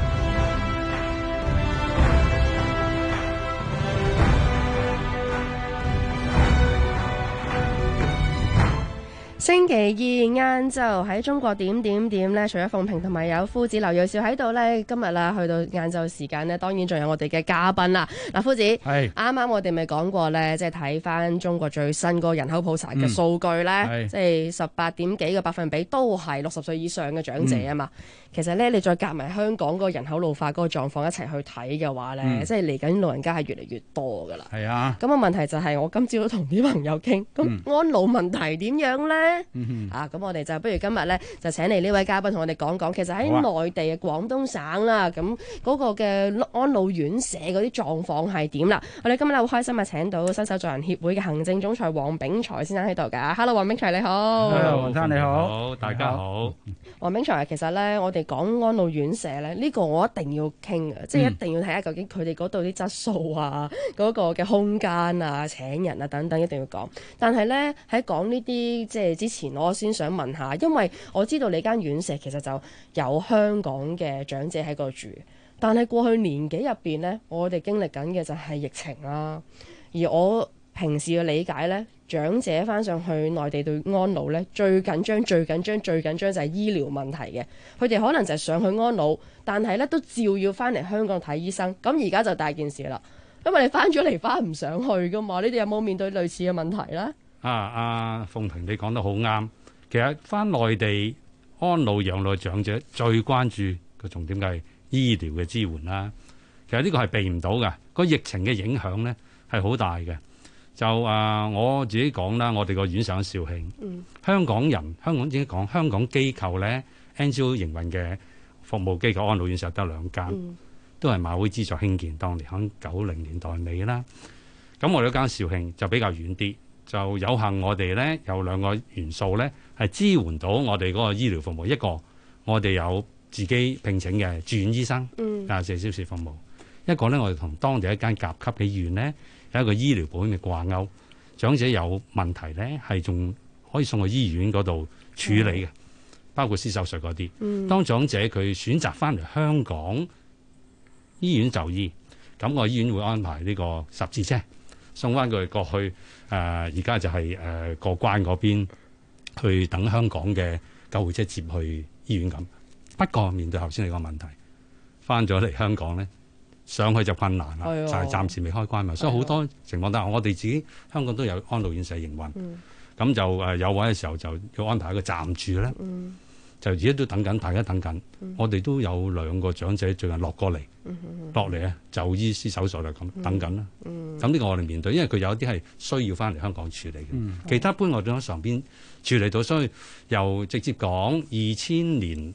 Speaker 12: 星期二晏晝喺中國點點點咧，除咗鳳平同埋有夫子劉銳紹喺度咧，今日啦去到晏晝時間咧，當然仲有我哋嘅嘉賓啦。嗱，夫子，啱啱我哋咪講過咧，即係睇翻中國最新個人口普查嘅數據咧，即係18點幾個百分比都係60歲以上嘅長者啊嘛。其實咧，你再夾埋香港個人口老化嗰個狀況一齊去睇嘅話咧，即係嚟緊老人家係越嚟越多噶啦。
Speaker 13: 係啊。
Speaker 12: 咁個問題就係我今朝都同啲朋友傾，咁安老問題點樣咧？ 咁我哋就不如今日咧就請嚟呢位嘉賓同我哋講講，其實喺內地嘅廣東省啦，咁嗰個嘅安老院舍嗰啲狀況係點啦？我哋今日好開心啊，請到新手助人協會嘅行政總裁黃炳才先生喺度㗎。Hello， 黃炳才你好。
Speaker 13: Hello， 黃生你好。
Speaker 14: 好，大家好。
Speaker 12: 黃炳才，其實咧我哋講安老院舍咧，呢個我一定要傾嘅，即係一定要睇下究竟佢哋嗰度啲質素啊，嗰個嘅空間啊、請人啊等等，一定要講。但係咧喺講呢啲即係之前，我先想問下，因為我知道你間院舍其實就有香港嘅長者喺嗰度住，但係過去年幾入邊呢，我哋經歷緊嘅就係疫情啦。而我平時嘅理解呢，長者翻上去內地對安老呢，最緊張就係醫療問題嘅。佢哋可能就係上去安老，但係呢都照要翻嚟香港睇醫生。咁而家就大件事啦，因為你翻咗嚟翻唔上去噶嘛。你哋有冇面對類似嘅問題呢？
Speaker 5: 阿鳳萍你講得好啱。其實翻內地安老養老長者最關注個重點係醫療嘅支援啦。其實呢個係避唔到嘅，個疫情嘅影響咧係好大嘅。就我自己講啦，我哋個院舍喺肇慶，香港自己講香港機構咧 NGO 營運嘅服務機構安老院舍得2間，都係馬會資助興建，當年喺90年代尾啦。咁我哋嗰間肇慶就比較遠啲。就有幸我哋咧有2個元素咧係支援到我哋嗰個醫療服務。一個我哋有自己聘請嘅住院醫生，24小時服務。一個咧我哋同當地一間甲級嘅醫院咧有一個醫療保險嘅掛鈎，長者有問題咧係仲可以送去醫院嗰度處理嘅，包括施手術嗰啲。當長者佢選擇翻嚟香港醫院就醫，咁個醫院會安排呢個10字車送翻佢過去。而家就係過關嗰邊去等香港嘅救護車接去醫院咁。不過面對頭先你個問題，翻咗嚟香港咧上去就困難啦，就係暫時未開關嘛。所以好多情況底下，我哋自己香港都有安老院舍營運，咁就有位嘅時候就要安排一個暫住咧。就而家都等緊，大家等緊。我哋都有2個長者最近落過嚟，落嚟啊就醫師手術啦，咁等緊啦。咁呢個我哋面對，因為佢有啲係需要翻嚟香港處理嘅，其他般我哋喺上邊處理到，所以又直接講2000年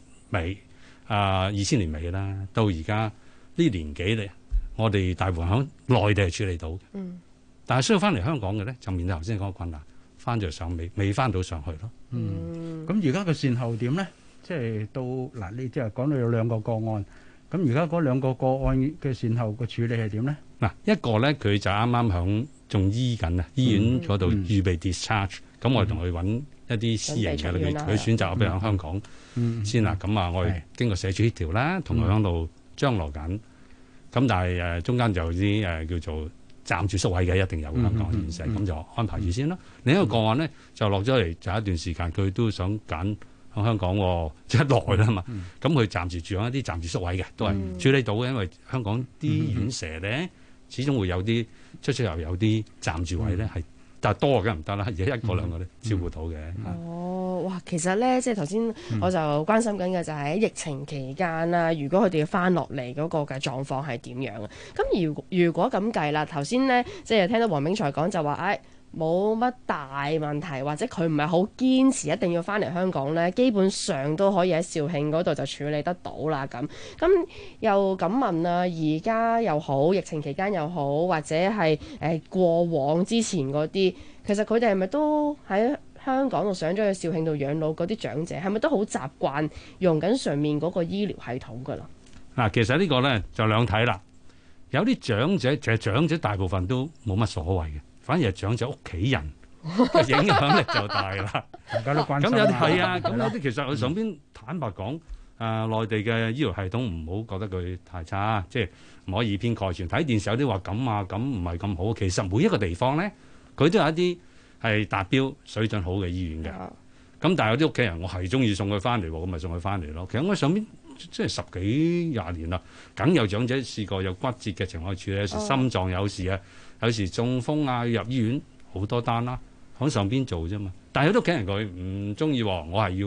Speaker 5: 尾啦，到而家呢年幾咧，我哋大部分喺內地係處理到嘅，但係需要翻嚟香港嘅咧，就面對頭先講嘅困難。翻咗上未翻到上去咯。
Speaker 13: 咁而家嘅善後點咧？即係到嗱，你即係講到有2個個案，咁而家嗰2個個案嘅善後嘅處理係點咧？
Speaker 5: 嗱，一個咧佢就啱啱響仲醫緊啊，醫院嗰度預備 discharge，咁我哋同佢揾一啲私人嘅，佢選擇譬如喺香港先啦。咁我哋經過社署協調啦，同佢喺度張羅緊。咁但係中間就有啲叫做暫住宿位嘅，一定有香港院舍，咁就安排住先啦。另一個個案咧就落咗嚟，就一段時間佢都想揀喺香港即係耐啦嘛。咁佢暫時住喺一啲暫住宿位嘅，都係處理到嘅。因為香港啲院舍咧，始終會有啲出入有啲暫住位咧，係但係多梗唔得啦。而家1個2個咧照顧到嘅。
Speaker 12: 哇！其實咧，即係頭先我就關心緊嘅就係喺疫情期間啦，如果佢哋要翻落嚟嗰個嘅狀況係點樣啊？咁如果咁計啦，頭先咧即係聽到黃炳才講就話，冇乜大問題，或者佢唔係好堅持一定要翻嚟香港咧，基本上都可以喺肇慶嗰度就處理得到啦。咁又咁問啦，而家又好，疫情期間又好，或者係過往之前嗰啲，其實佢哋係咪都喺香港度上咗去肇慶度養老嗰啲長者，係咪都好習慣用緊上面嗰個醫療系統㗎啦？
Speaker 5: 嗱，其實呢個咧就兩睇啦。有啲長者，其實長者大部分都冇乜所謂嘅，反而係長者屋企人嘅影響力就大啦。
Speaker 13: 大家都關心。
Speaker 5: 咁有啲係啊，咁有啲其實我上邊坦白講，內地嘅醫療系統唔好覺得佢太差，即係唔可以偏概全。睇電視有啲話咁啊，咁唔係咁好。其實每一個地方咧，佢都有一啲係達標水準好嘅醫院嘅，咁但係有啲屋企人我係中意送佢翻嚟，咁咪送佢翻嚟咯。其實我上邊即係10幾20年啦，梗有長者試過有骨折嘅情況處理，有時心臟有事啊，有時中風啊，要入醫院好多單啦，喺上邊做啫嘛。但係有啲屋企人佢唔中意，我係要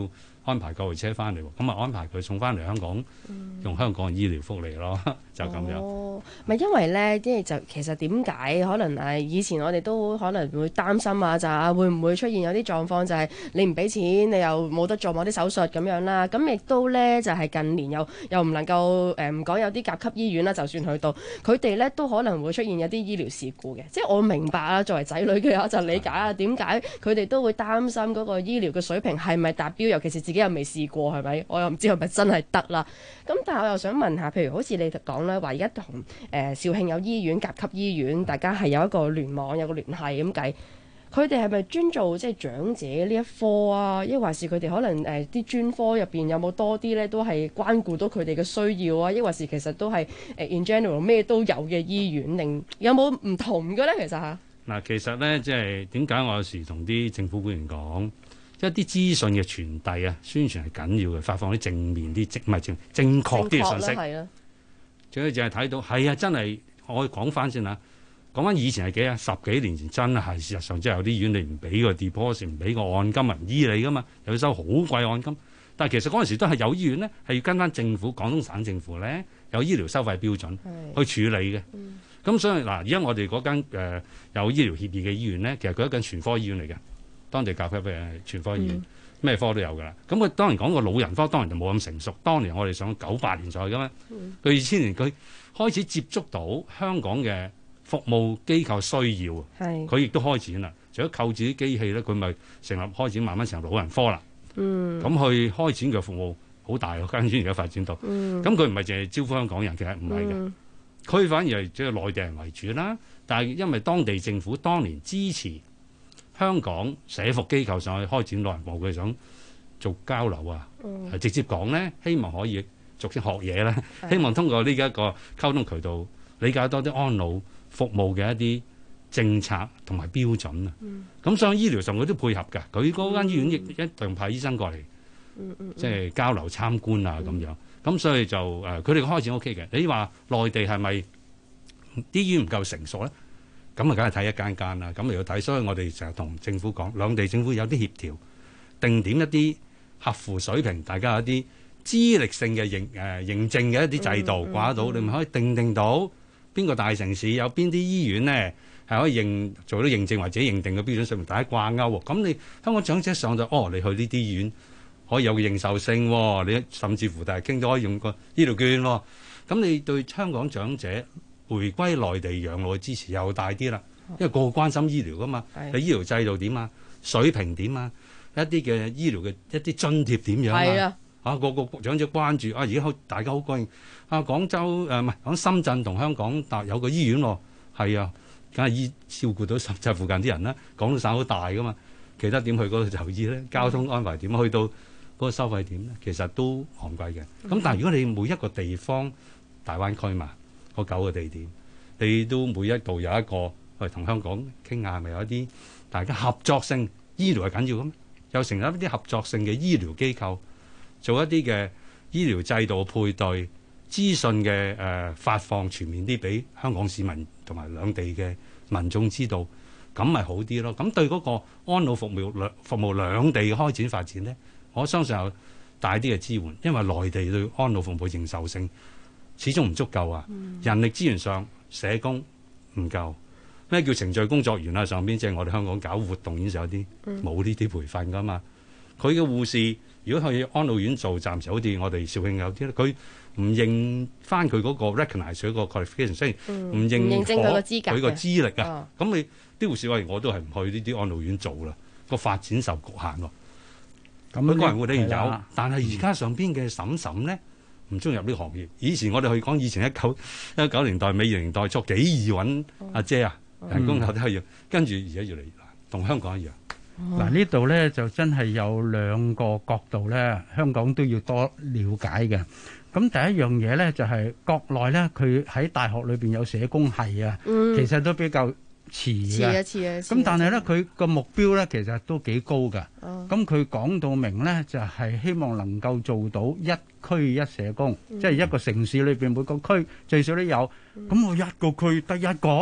Speaker 5: 安排救護車翻嚟，咁啊安排佢送翻嚟香港，用香港嘅醫療福利咯，就咁樣。
Speaker 12: 哦，咪因為咧，即係就其實點解可能係以前我哋都可能會擔心啊，就係會唔會出現有啲狀況，就係你唔俾錢，你又冇得做某啲手術咁樣啦。咁亦都咧就係近年又唔能夠唔講有啲甲級醫院啦，就算去到佢哋咧都可能會出現有啲醫療事故嘅。即係我明白啦，作為仔女嘅話就理解啊，點解佢哋都會擔心嗰個醫療嘅水平係咪達標，尤其是自己又未試過係咪？我又唔知係咪真係得啦。咁但係我又想問下，譬如好似你講咧，話而家同肇慶有醫院甲級醫院，大家係有一個聯網，有個聯繫咁計，佢哋係咪專做即係長者呢一科啊？抑或是佢哋可能啲專科入邊有冇多啲咧，都係關顧到佢哋嘅需要啊？抑或是其實都係in general 咩都有嘅醫院，定有冇唔同嘅咧？其實嚇
Speaker 5: 嗱，其實咧即係點解我有時同啲政府官員講，一啲資訊嘅傳遞啊、宣傳係緊要嘅，發放啲正面啲唔係正確啲嘅信息。係啦，最緊要就係睇到係啊，真係我講翻先啦。講翻以前係幾啊？10幾年前真係事實上真係有啲醫院你唔俾個 deposit， 唔俾個按金，唔醫你噶嘛，又要收好貴按金。但係其實嗰陣時都係有醫院咧，係要跟翻政府廣東省政府咧有醫療收費標準去處理嘅。咁所以嗱，而家我哋嗰間有醫療協議嘅醫院咧，其實佢係一間全科醫院嚟嘅，當地甲級嘅全科醫院，咩科都有㗎啦。咁佢當然講個老人科，當然就冇咁成熟。當年我哋上98年賽㗎嘛，佢2000年佢開始接觸到香港嘅服務機構需要，佢亦都開展啦。除咗購置啲機器咧，佢咪開展慢慢成立老人科啦。咁去開展嘅服務好大個間醫院而家發展到。咁佢唔係淨係招呼香港人，其實唔係嘅。佢反而係即係內地人為主啦。但係因為當地政府當年支持香港社福機構上去開展老人服務，佢想做交流啊，直接講咧，希望可以逐漸學嘢咧，希望通過呢一個溝通渠道理解多啲安老服務嘅一啲政策同埋標準啊。咁所以醫療上佢都配合㗎，佢嗰間醫院亦一定派醫生過嚟，即係交流參觀啊咁樣。咁所以就佢哋開展 OK 嘅。你話內地係咪啲醫院唔夠成熟咧？咁啊，梗係睇一間間啦。咁嚟要睇，所以我哋成日同政府講，兩地政府有啲協調，定點一啲合乎水平，大家有一啲資歷性嘅認證嘅一啲制度掛到，你咪可以定到邊個大城市有邊啲醫院咧係可以做到認證或者認定嘅標準水平，大家掛鈎喎。咁你香港長者上就你去呢啲醫院可以有個認受性喎，你甚至乎但係傾到可以用個醫療券喎。咁你對香港長者回歸內地養老嘅支持又大啲啦，因為個個關心醫療噶嘛，你醫療制度點啊，水平點啊，一啲嘅醫療嘅一啲津貼點樣啊，個個長者關注而家大家好高興廣州唔係講深圳同香港有個醫院喎，係啊，梗係照顧到深圳附近啲人啦，廣東省好大噶嘛，其他點去嗰度就醫咧，交通安排點去到嗰個收費點咧，其實都昂貴嘅。咁但係如果你每一個地方大灣區嘛，嗰9個地點，你都每一度有一個去同香港傾下，係咪有一啲大家合作性醫療係緊要嘅咩？又成立一啲合作性嘅醫療機構，做一啲嘅醫療制度配對、資訊嘅發放全面啲，俾香港市民同埋兩地嘅民眾知道，咁咪好啲咯。咁對嗰個安老服務兩地嘅開展發展咧，我相信有大啲嘅支援，因為內地對安老服務認受性始終唔足夠啊，人力資源上社工唔夠。咩叫程序工作員啊？上邊即係我哋香港搞活動院有啲冇呢啲培訓噶嘛。佢嘅護士如果去安老院做，暫時好似我哋肇慶有啲咧，佢唔認翻佢嗰個 recognize 佢個 qualification， 雖然唔認可佢個資歷啊。咁你啲護士話我都係唔去呢啲安老院做啦，個發展受局限喎。咁佢個人護理員有，但係而家上邊嘅嬸咧唔中意入呢個行業。以前我哋去講以前19年代、美年代初幾易揾阿姐啊，人工有啲係要，跟住而家越嚟越難，同香港一樣。
Speaker 13: 嗱呢度咧就真係有兩個角度咧，香港都要多了解嘅。咁第一樣嘢咧就係國內咧，佢喺大學裏邊有社工系啊，其實都比較遲嘅。咁但係咧佢個目標咧其實都幾高㗎。咁佢講到明咧就係希望能夠做到一區一社工，即係一個城市裏邊每個區最少都有。咁我一個區得一個，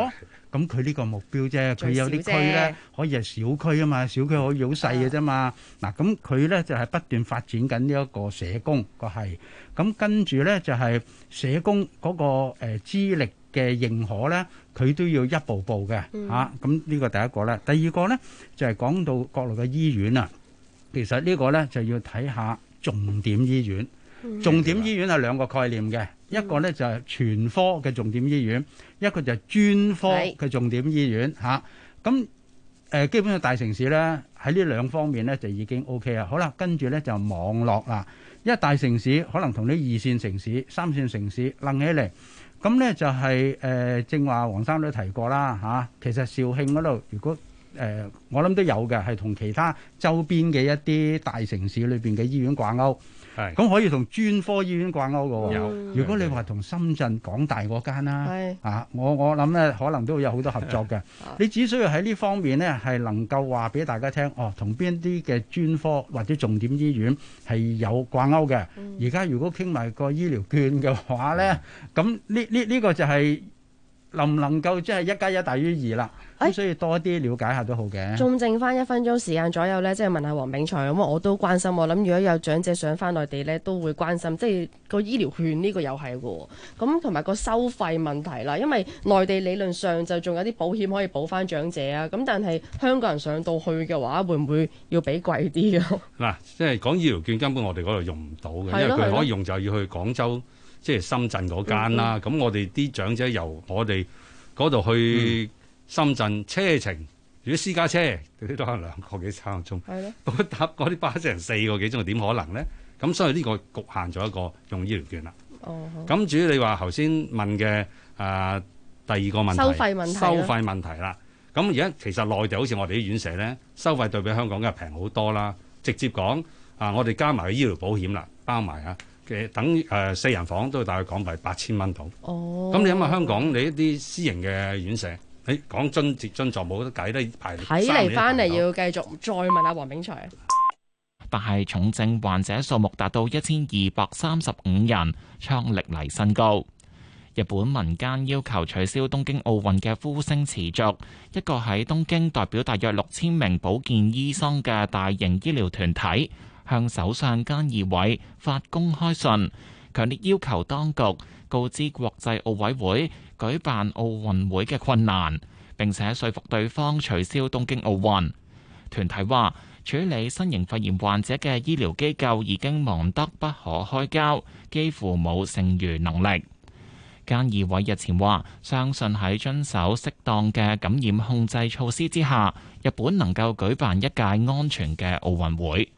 Speaker 13: 咁佢呢個目標啫，佢有啲區咧可以係小區啊嘛，小區可以好細嘅啫嘛。嗱，咁佢咧就係不斷發展緊呢一個社工個係，咁跟住咧就係社工嗰個資歷嘅認可咧，佢都要一步步嘅嚇。咁呢個第一個咧，第二個咧就係講到國內嘅醫院啊，其實呢個咧就要睇下重點醫院。重點醫院係兩個概念嘅，一個咧就係全科嘅重點醫院，一個就係專科嘅重點醫院嚇。咁基本上大城市咧喺呢兩方面咧就已經 OK 啦。好啦，跟住咧就網絡啦，因為大城市可能同啲二線城市、三線城市楞起嚟，咁咧就係正話黃生都提過啦嚇。其實肇慶嗰度如果我諗都有嘅，係同其他周邊嘅一啲大城市裏邊嘅醫院掛鈎。係，咁可以同專科醫院掛鈎嘅喎。如果你話同深圳港大嗰間啦，我諗咧可能都會有好多合作嘅。你只需要喺呢方面咧係能夠話俾大家聽，同邊啲嘅專科或者重點醫院係有掛鈎嘅。而家如果傾埋個醫療券嘅話咧，咁呢個就係能唔能夠即係一加一大於二啦？咁所以多啲了解下都好嘅。
Speaker 12: 仲剩翻1分鐘時間左右咧，即係問下黃炳才咁，我都關心。我諗如果有長者想翻內地咧，都會關心，即係個醫療券呢個又係喎。咁同埋個收費問題啦，因為內地理論上就仲有啲保險可以保翻長者啊。咁但係香港人上到去嘅話，會唔會要俾貴啲啊？
Speaker 5: 嗱，即係講醫療券根本我哋嗰度用唔到嘅，因為佢可以用就要去廣州，即係深圳嗰間啦。咁我哋啲長者由我哋嗰度去深圳車程，如果私家車嗰啲都可能2個幾3個鐘，咁搭嗰啲巴士成4個幾鐘，點可能咧？咁所以呢個局限咗一個用醫療券啦。咁至於你話頭先問嘅第二個問題，收費問題啦。咁而家其實內地好似我哋啲院舍咧，收費對比香港梗係平好多啦。直接講我哋加埋醫療保險啦，包埋嘅等4人房都大概港幣8000蚊到。咁你諗下香港你一啲私營嘅院舍，你講津貼津助冇得計得排。
Speaker 12: 睇嚟翻嚟要繼續再問下黃炳才。
Speaker 1: 但係重症患者數目達到1235人，創歷嚟新高。日本民間要求取消東京奧運嘅呼聲持續，一個喺東京代表大約6000名保健醫生嘅大型醫療團體，向首相菅義偉發公開信，強烈要求當局告知國際奧委會舉辦奧運會嘅困難，並且說服對方取消東京奧運。團體話，處理新型肺炎患者嘅醫療機構已經忙得不可開交，幾乎冇剩餘能力。菅義偉日前話，相信喺遵守適當嘅感染控制措施之下，日本能夠舉辦一屆安全嘅奧運會。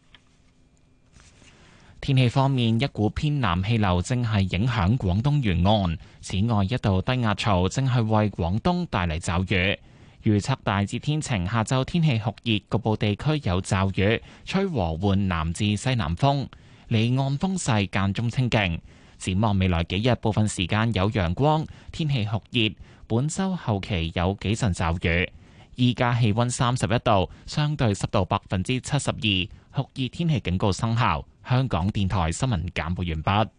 Speaker 1: 天氣方面，一股偏南氣流正係影響廣東沿岸，此外一道低壓槽正係為廣東帶嚟驟雨。預測大致天晴，下晝天氣酷熱，局部地區有驟雨，吹和緩南至西南風，離岸風勢間中清勁。展望未來幾日，部分時間有陽光，天氣酷熱。本週後期有幾陣驟雨。依家氣溫31度，相對濕度72%，酷熱天氣警告生效。香港電台新聞簡報完畢。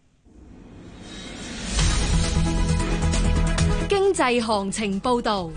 Speaker 2: 經濟行情報導。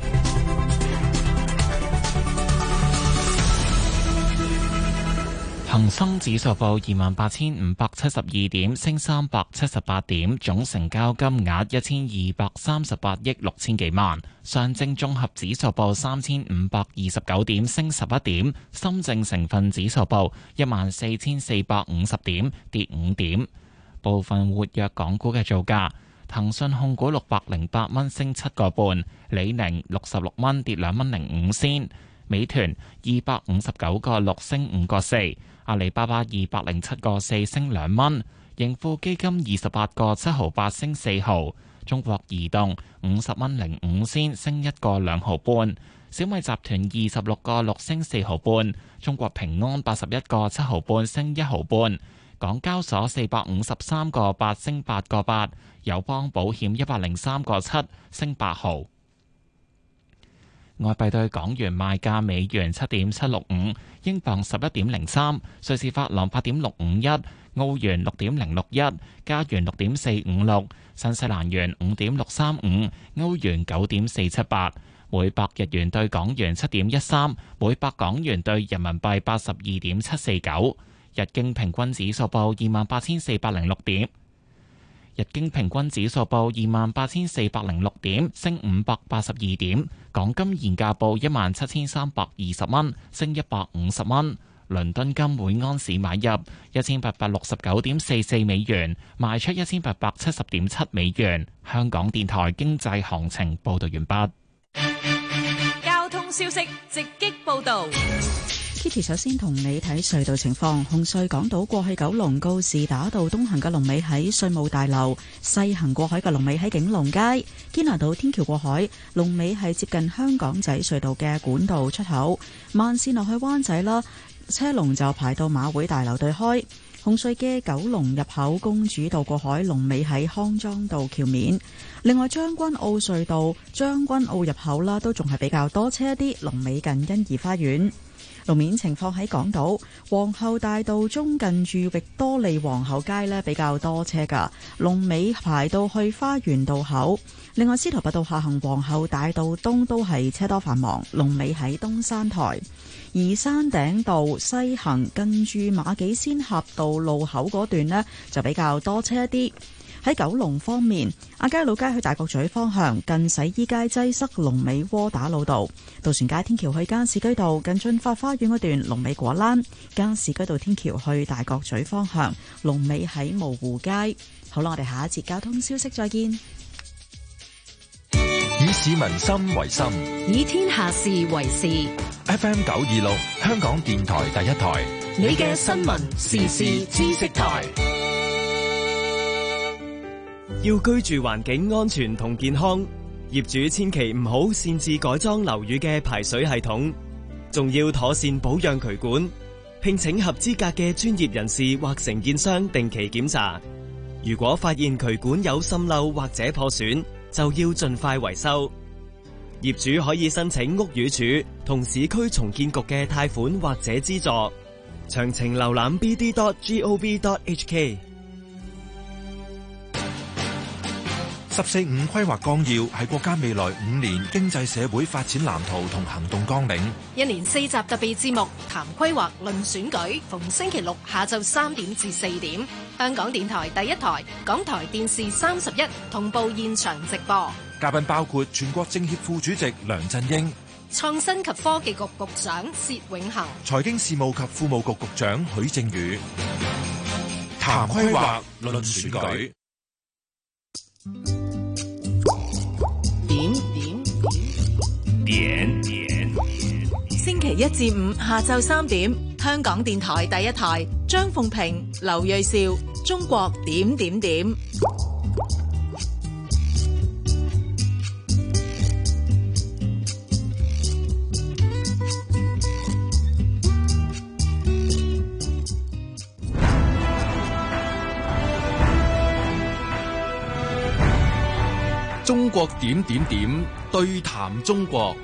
Speaker 1: 恒生指數報28,572點，升378點，總成交金額1238億6千幾萬。上證綜合指數報3529點，升11點。深證成分指數報14,450點，跌5點。部分活躍港股嘅造價：騰訊控股608蚊，升7個半；李寧66蚊，跌2蚊05仙；美團259個6，升5個4。阿里巴巴207個4，升2蚊，盈富基金28個7毫8，升4毫，中國移動50蚊05仙，升1個2毫半，小米集團26個6，升4毫半，中國平安81個7毫半，升1毫半，港交所453個8，升8個8，友邦保險103個7，升8毫。外幣對港元賣價：美元7.765，英鎊11.03，瑞士法郎8.651，澳元6.061，加元6.456，新西蘭元5.635，歐元9.478， 每百日元對港元7.13，每百港元對人民幣82.749。日經平均指數報28,406點。日經平均指數報28,406點，升582點。港金現價報17,320蚊，升150蚊。倫敦金每安士買入1869.44美元，賣出1870.7美元。香港電台經濟行情報道完畢。
Speaker 2: 交通消息直擊報道。
Speaker 6: Kitty 首先同你睇隧道情況，紅隧港島過去九龍告士打道東行嘅龍尾喺稅務大樓，西行過海嘅龍尾喺景隆街。堅拿道天橋過海龍尾係接近香港仔隧道嘅管道出口，慢線落去灣仔啦，車龍就排到馬會大樓對開。紅隧嘅九龍入口公主道過海龍尾喺康莊道橋面。另外將軍澳隧道將軍澳入口啦，都仲係比較多車啲，龍尾近欣怡花園。路面情況喺港島皇后大道中近住域多利皇后街呢，比較多車噶，龍尾排到去花園道口。另外司徒拔道下行皇后大道東都係車多繁忙，龍尾喺東山台。而山頂道西行近住馬己仙峽道路口嗰段呢，就比較多車啲。喺九龍方面，亞皆老街去大角咀方向近洗衣街擠塞，龍尾窩打老道；渡船街天橋去加士居道近駿發花園嗰段龍尾果欄；加士居道天橋去大角咀方向龍尾喺蕪湖街。好啦，我哋下一節交通消息再見。
Speaker 4: 以市民心為心，
Speaker 2: 以天下事為事。
Speaker 4: FM 926香港電台第一台，
Speaker 2: 你嘅新聞時事知識台。
Speaker 7: 要居住環境安全同健康，業主千祈唔好擅自改裝樓宇嘅排水系統，仲要妥善保養渠管，聘請合資格嘅專業人士或承建商定期檢查。如果發現渠管有滲漏或者破損，就要盡快維修。業主可以申請屋宇署同市區重建局嘅貸款或者資助，詳情瀏覽 bd.gov.hk。
Speaker 4: 十四五規劃綱要係國家未來5年經濟社會發展藍圖同行動綱領。
Speaker 2: 一連4集特別節目談規劃論選舉，逢星期六下晝3點至4點，香港電台第一台、港台電視31同步現場直播。
Speaker 4: 嘉賓包括全國政協副主席梁振英、
Speaker 2: 創新及科技局局長薛永恒、
Speaker 4: 財經事務及庫務局局長許正宇。談規劃論選舉。
Speaker 18: 點星期一至五下晝3點，香港電台第一台，張鳳平、劉銳紹，中國點點點。
Speaker 22: 中國點點點對談中國。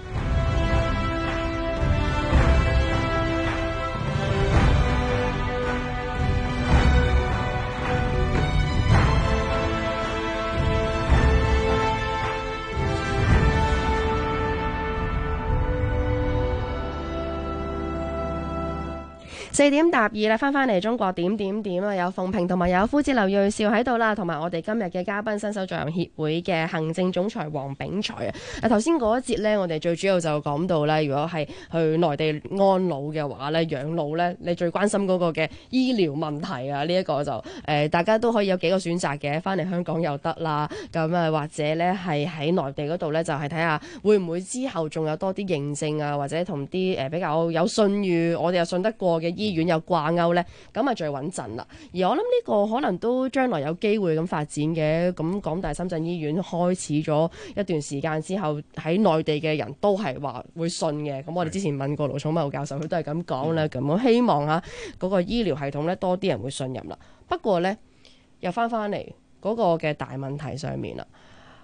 Speaker 12: 4點答2啦，翻嚟中國點點點啊！有鳳平同埋有夫子劉銳紹喺度啦，同埋我哋今日嘅嘉賓新手助人協會嘅行政總裁黃炳才啊！頭先嗰一節呢，我哋最主要就講到咧，如果係去內地安老嘅話咧，養老咧，你最關心嗰個嘅醫療問題啊，呢一個就大家都可以有幾個選擇嘅，翻嚟香港又得啦，咁啊或者咧係喺內地嗰度咧，就係睇下會唔會之後仲有多啲認證啊，或者同啲比較有信譽，我哋又信得過嘅醫院有掛鈎呢，咁啊最穩陣啦。而我諗呢個可能都將來有機會咁發展嘅。咁港大深圳醫院開始咗一段時間之後，喺內地嘅人都係話會信嘅。咁我哋之前問過盧寵茂教授，佢都係咁講啦。咁我希望嚇嗰個醫療系統呢，多啲人會信任啦。不過呢，又翻嚟嗰個嘅大問題上面啦。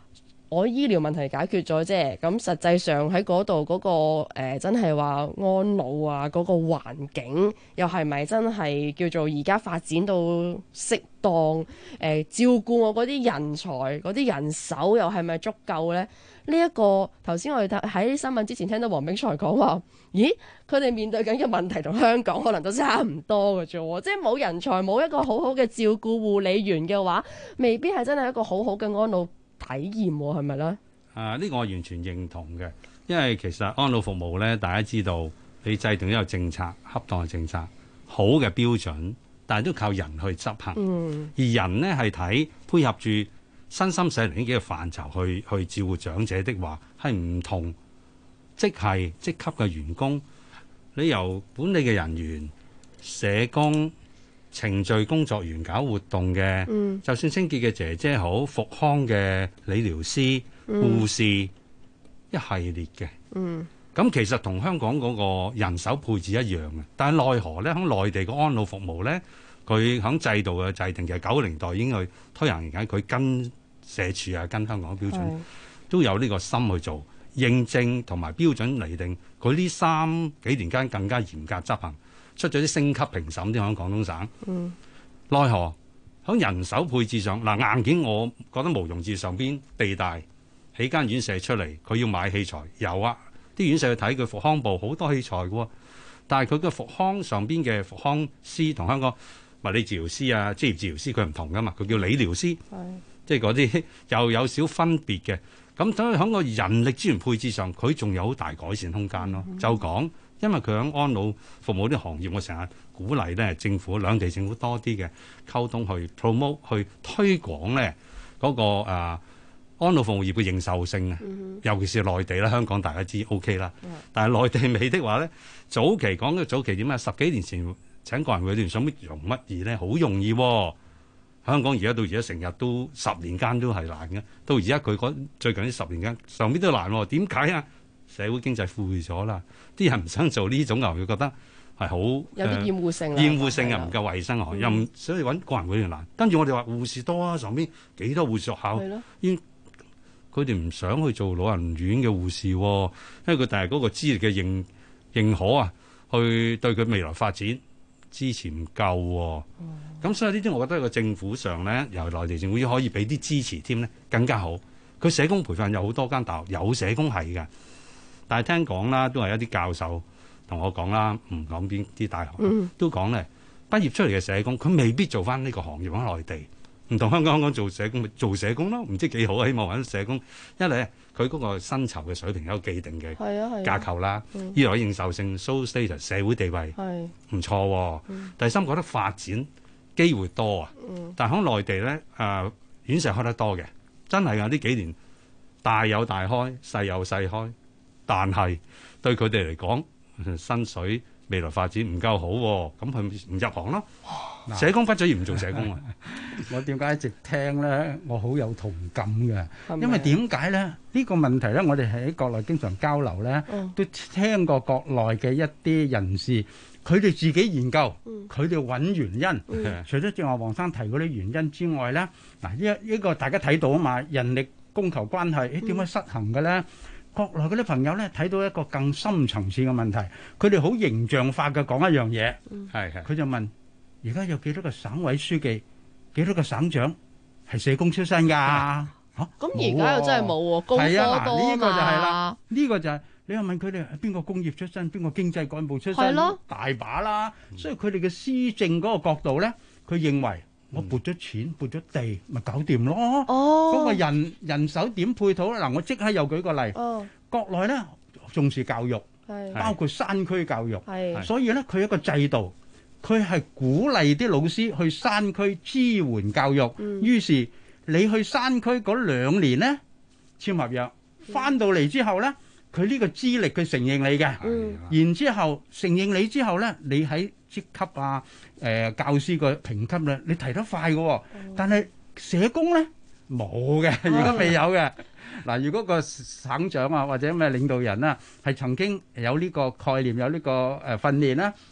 Speaker 12: 我醫療問題解決咗啫，咁實際上喺嗰度嗰個真係話安老啊，嗰個環境又係咪真係叫做而家發展到適當？照顧我嗰啲人才、嗰啲人手又係咪足夠呢？呢一個頭先我哋喺新聞之前聽到黃炳才講話，咦，佢哋面對緊嘅問題同香港可能都差唔多嘅啫喎，即係冇人才、冇一個好好嘅照顧護理員嘅話，未必係真係一個好好嘅安老體驗喎，係咪呢？
Speaker 5: 呢個我完全認同嘅，因為其實安老服務呢，大家知道你制定一個政策，恰當嘅政策，好嘅標準，但係都靠人去執行。而人呢係睇配合住身心社靈呢幾個範疇去照顧長者的話，係唔同職級嘅員工，你由本地嘅人員、社工、程序工作員、搞活動嘅，就算清潔嘅姐姐好，復康嘅理療師、護士，一系列嘅。咁其實同香港嗰個人手配置一樣嘅，但係奈何咧，喺內地個安老服務咧，佢喺制度嘅制定，其實90年代已經去推行緊，佢跟社署啊，跟香港嘅標準都有呢個心去做認證同埋標準嚟定。佢呢3幾年間更加嚴格執行，出咗啲升級評審啲喺廣東省。奈何喺人手配置上，硬件我覺得毋庸置疑，上邊地大起間院舍出嚟，佢要買器材有啊。啲院舍去睇佢復康部好多器材嘅喎，但係佢嘅復康上邊嘅復康師同香港物理治療師啊、職業治療師佢唔同噶嘛，佢叫理療師，即係嗰啲又有少分別嘅。咁所以喺個人力資源配置上，佢仲有好大改善空間咯。就講，因為佢喺安老服務啲行業，我成日鼓勵咧政府兩地政府多啲嘅溝通，去 promote 去推廣咧嗰個安老服務業嘅認受性啊，尤其是內地啦，香港大家知 OK 啦，但係內地未的話咧，早期講嘅早期點啊？10幾年前請個人護理員想乜容乜易咧，好容易喎。香港而家到而家成日都10年間都係難嘅，到而家佢最近呢10年間上邊都難喎。點解啊？社會經濟富裕咗啦，啲人唔想做呢種牛，佢覺得係好
Speaker 12: 有啲厭惡性啦，
Speaker 5: 厭惡性又唔夠衞生啊，又唔所以揾個人護理員難。跟住我哋話護士多啊，上邊幾多護士學校，佢哋唔想去做老人院嘅護士，因為佢但係嗰個資歷嘅認可啊，去對佢未來發展支持唔夠。咁所以呢啲我覺得個政府上咧，由內地政府可以俾啲支持添咧，更加好。佢社工培訓有好多間大學有社工係嘅，但係聽講啦，都係一啲教授同我講啦，唔講邊啲大學都講咧，畢業出嚟嘅社工佢未必做翻呢個行業喺內地。唔同香港做社工咪做社工咯，唔知幾好啊！希望揾社工，一嚟佢嗰個薪酬嘅水平有既定嘅架構啦，二來認受性 social status 社會地位唔錯。第三覺得發展機會多啊，但係喺內地咧院舍開得多嘅，真係啊！呢幾年大有大開，細有細開，但係對佢哋嚟講薪水未來發展唔夠好，咁佢唔入行咯。社工畢咗業唔做社工啊！
Speaker 13: 我點解一直聽咧？我好有同感嘅，因為點解咧？呢個問題咧，我哋喺國內經常交流咧，都聽過國內嘅一啲人士，佢哋自己研究，佢哋揾原因。除咗正話黃生提嗰啲原因之外咧，嗱呢個大家睇到啊嘛，人力供求關係，點解失衡嘅咧？國內嗰啲朋友咧睇到一個更深層次嘅問題，佢哋好形象化嘅講一樣嘢，佢就問。而家有幾多個省委書記、幾多個省長係社工出身㗎？嚇！
Speaker 12: 咁而家又真係冇喎，高科多
Speaker 13: 呢個就係啦，呢個就係你又問佢哋邊個工業出身、邊個經濟幹部出身，大把啦。所以佢哋嘅施政嗰個角度咧，佢認為我撥咗錢、撥咗地，咪搞掂咯。嗰個人手點配套咧？嗱，我即刻又舉個例，國內咧重視教育，包括山區教育，所以咧佢一個制度。佢係鼓勵啲老師去山區支援教育，於是你去山區嗰2年呢，簽合約，翻到嚟之後呢，佢呢個資歷佢承認你嘅，然之後承認你之後呢，你喺職級啊、教師個評級呢，你提得快嘅，但係社工呢冇嘅，而家未有嘅。嗱，如果個省長啊或者咩領導人啊係曾經有呢個概念、有呢個訓練啦。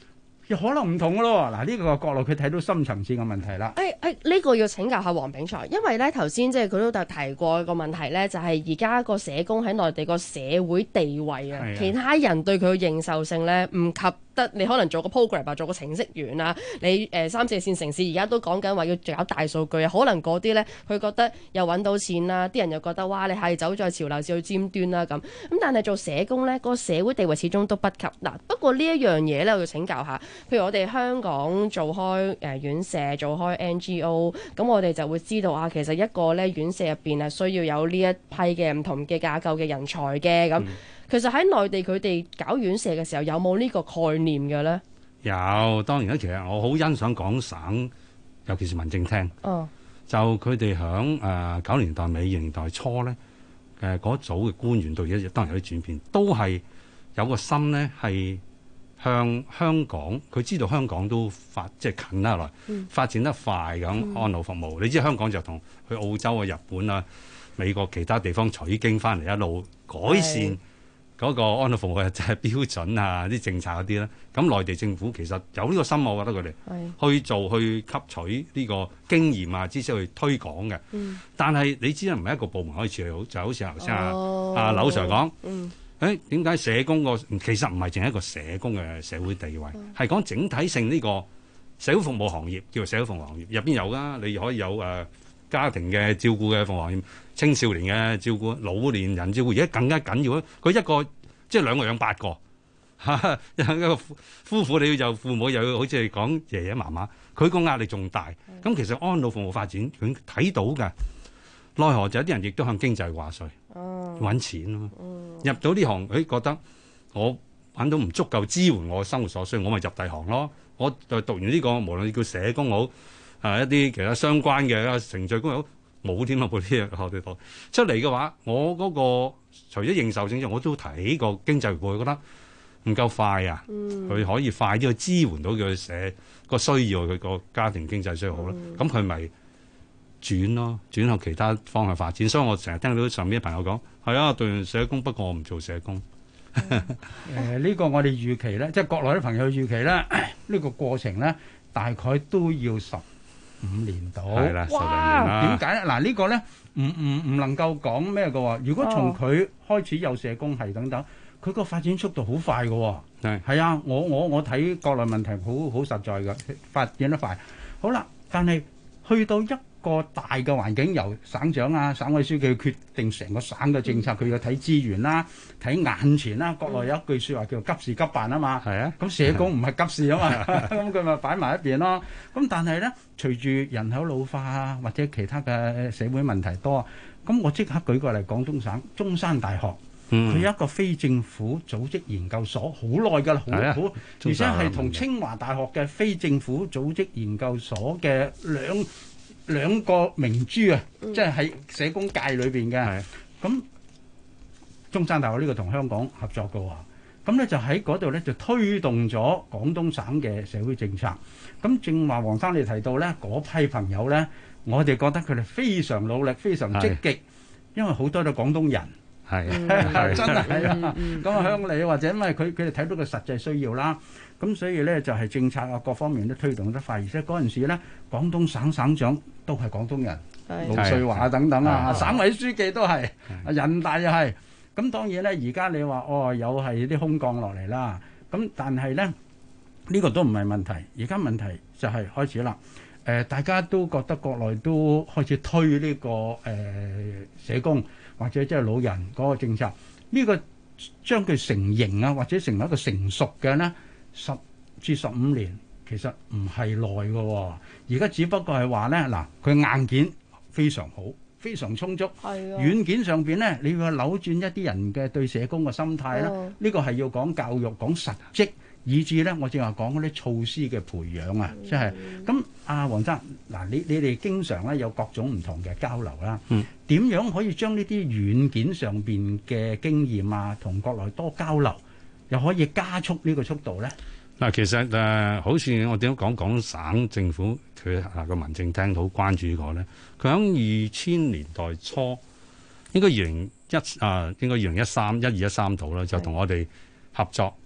Speaker 13: 又可能唔同嘅咯。嗱，呢個國內佢睇到深層次嘅問題啦。
Speaker 12: 呢個要請教下黃炳才，因為咧頭先即係佢都提過一個問題咧，就係而家個社工喺內地個社會地位啊，其他人對佢嘅認受性咧唔及得你可能做個 program 啊，做個程式員啊，你3、4線城市而家都講緊話要搞大數據啊，可能嗰啲咧佢覺得又揾到錢啦，啲人又覺得哇你係走在潮流至去尖端啦咁，但係做社工咧個社會地位始終都不及嗱。不過呢一樣嘢咧我要請教下，譬如我哋香港做開院舍做開 NGO， 咁我哋就會知道啊，其實一個咧院舍入邊係需要有呢一批嘅唔同嘅架構嘅人才嘅咁。其實喺內地佢哋搞院舍嘅時候有冇呢個概念嘅咧？
Speaker 5: 有，當然啦。其實我好欣賞廣省，尤其是民政廳，就佢哋響90年代尾、20年代初咧，嗰組嘅官員到而家當然有啲轉變，都係有個心咧係向香港，佢知道香港都即係近啦來，發展得快咁安老服務。你知香港就同去澳洲啊、日本啊、美國其他地方取經翻嚟，一路改善嗰個安老服務嘅即係標準啊，啲政策嗰啲啦。咁內地政府其實有呢個心，我覺得佢哋去做去吸取呢個經驗啊，知識去推廣嘅。但係你知唔係一個部門可以處理好，就好似頭先阿劉 Sir 講。點解社工其實唔係淨係一個社工嘅社會地位，係講整體性呢個社會服務行業，叫做社會服務行業入邊有㗎，你可以有家庭嘅照顧嘅服務行業、青少年嘅照顧、老年人照顧，而家更加緊要啊！佢一個即係兩個養8個，一個夫婦你要有父母，又要好似係講爺爺嫲嫲，佢個壓力仲大。咁其實安老服務發展佢睇到㗎，奈何就有啲人亦都向經濟掛帥。揾錢咯，入到呢行，覺得我揾到唔足夠支援我生活所需，我咪入第行咯。我就讀完呢個，無論你叫社工好，一啲其他相關嘅程序工好，冇添啊！嗰啲學地方出嚟嘅話，我嗰個除咗認受性之外，我都睇個經濟回報，覺得唔夠快啊！佢可以快啲去支援到佢社個需要，佢個家庭經濟需要好啦。咁佢咪轉向其他方向發展，所以我成日聽到上邊啲朋友講，係啊，讀完社工，不過我唔做社工。
Speaker 13: 呢個我哋預期咧，即係國內啲朋友預期咧，呢個過程咧大概都要15年到。
Speaker 5: 係啦，10年啦。
Speaker 13: 點解咧？嗱，呢個咧唔能夠講咩嘅喎。如果從佢開始有社工係等等，佢個發展速度好快嘅喎。係啊，我睇國內問題好實在嘅，發展得快。好啦，但係去到一個大嘅環境，由省長啊、省委書記決定成個省嘅政策，佢要睇資源啦、睇眼前啦。國內有一句説話叫做急事急辦啊嘛。係啊。咁社工唔係急事啊嘛，咁佢咪擺埋一邊咯。咁但係咧，隨住人口老化啊，或者其他嘅社會問題多，咁我即刻舉個例，廣東省中山大學，佢有一個非政府組織研究所，好耐㗎啦，好，而且係同清華大學嘅非政府組織研究所嘅兩個明珠啊，即係喺社工界裏邊嘅。咁中山大學呢個同香港合作嘅喎，咁咧就喺嗰度咧就推動咗廣東省嘅社會政策。咁正話黃生你提到咧，嗰批朋友咧，我哋覺得佢哋非常努力、非常積極，因為好多都廣東人。係真係啊！咁啊，鄉里或者因為佢哋睇到個實際需要啦，咁所以咧就係政策啊各方面都推動得快，而且嗰陣時咧廣東省省長都係廣東人，盧瑞華等等啊，省委書記都係，人大又係。咁當然咧，而家你話有係啲空降落嚟啦，咁但係咧呢個都唔係問題，而家問題就係開始啦。大家都覺得國內都開始推呢個社工。或者即係老人嗰個政策，呢個將佢成型啊，或者成為一個成熟嘅呢，10至15年其實唔係耐嘅。而家只不過係話呢，嗱，佢硬件非常好，非常充足，軟件上邊呢，你要扭轉一啲人嘅對社工嘅心態啦。呢個係要講教育、講實績，以至呢，我正話講嗰啲措施嘅培養啊，即係咁。阿黃生，嗱，你哋經常咧有各種唔同嘅交流啦，點樣可以將呢啲軟件上邊嘅經驗啊，同國內多交流，又可以加速呢個速度咧？
Speaker 5: 嗱，其實好似我點講，廣東省政府佢個民政廳好關注呢個咧，佢喺2000年代初，應該2013、1213度啦，就同我哋合作。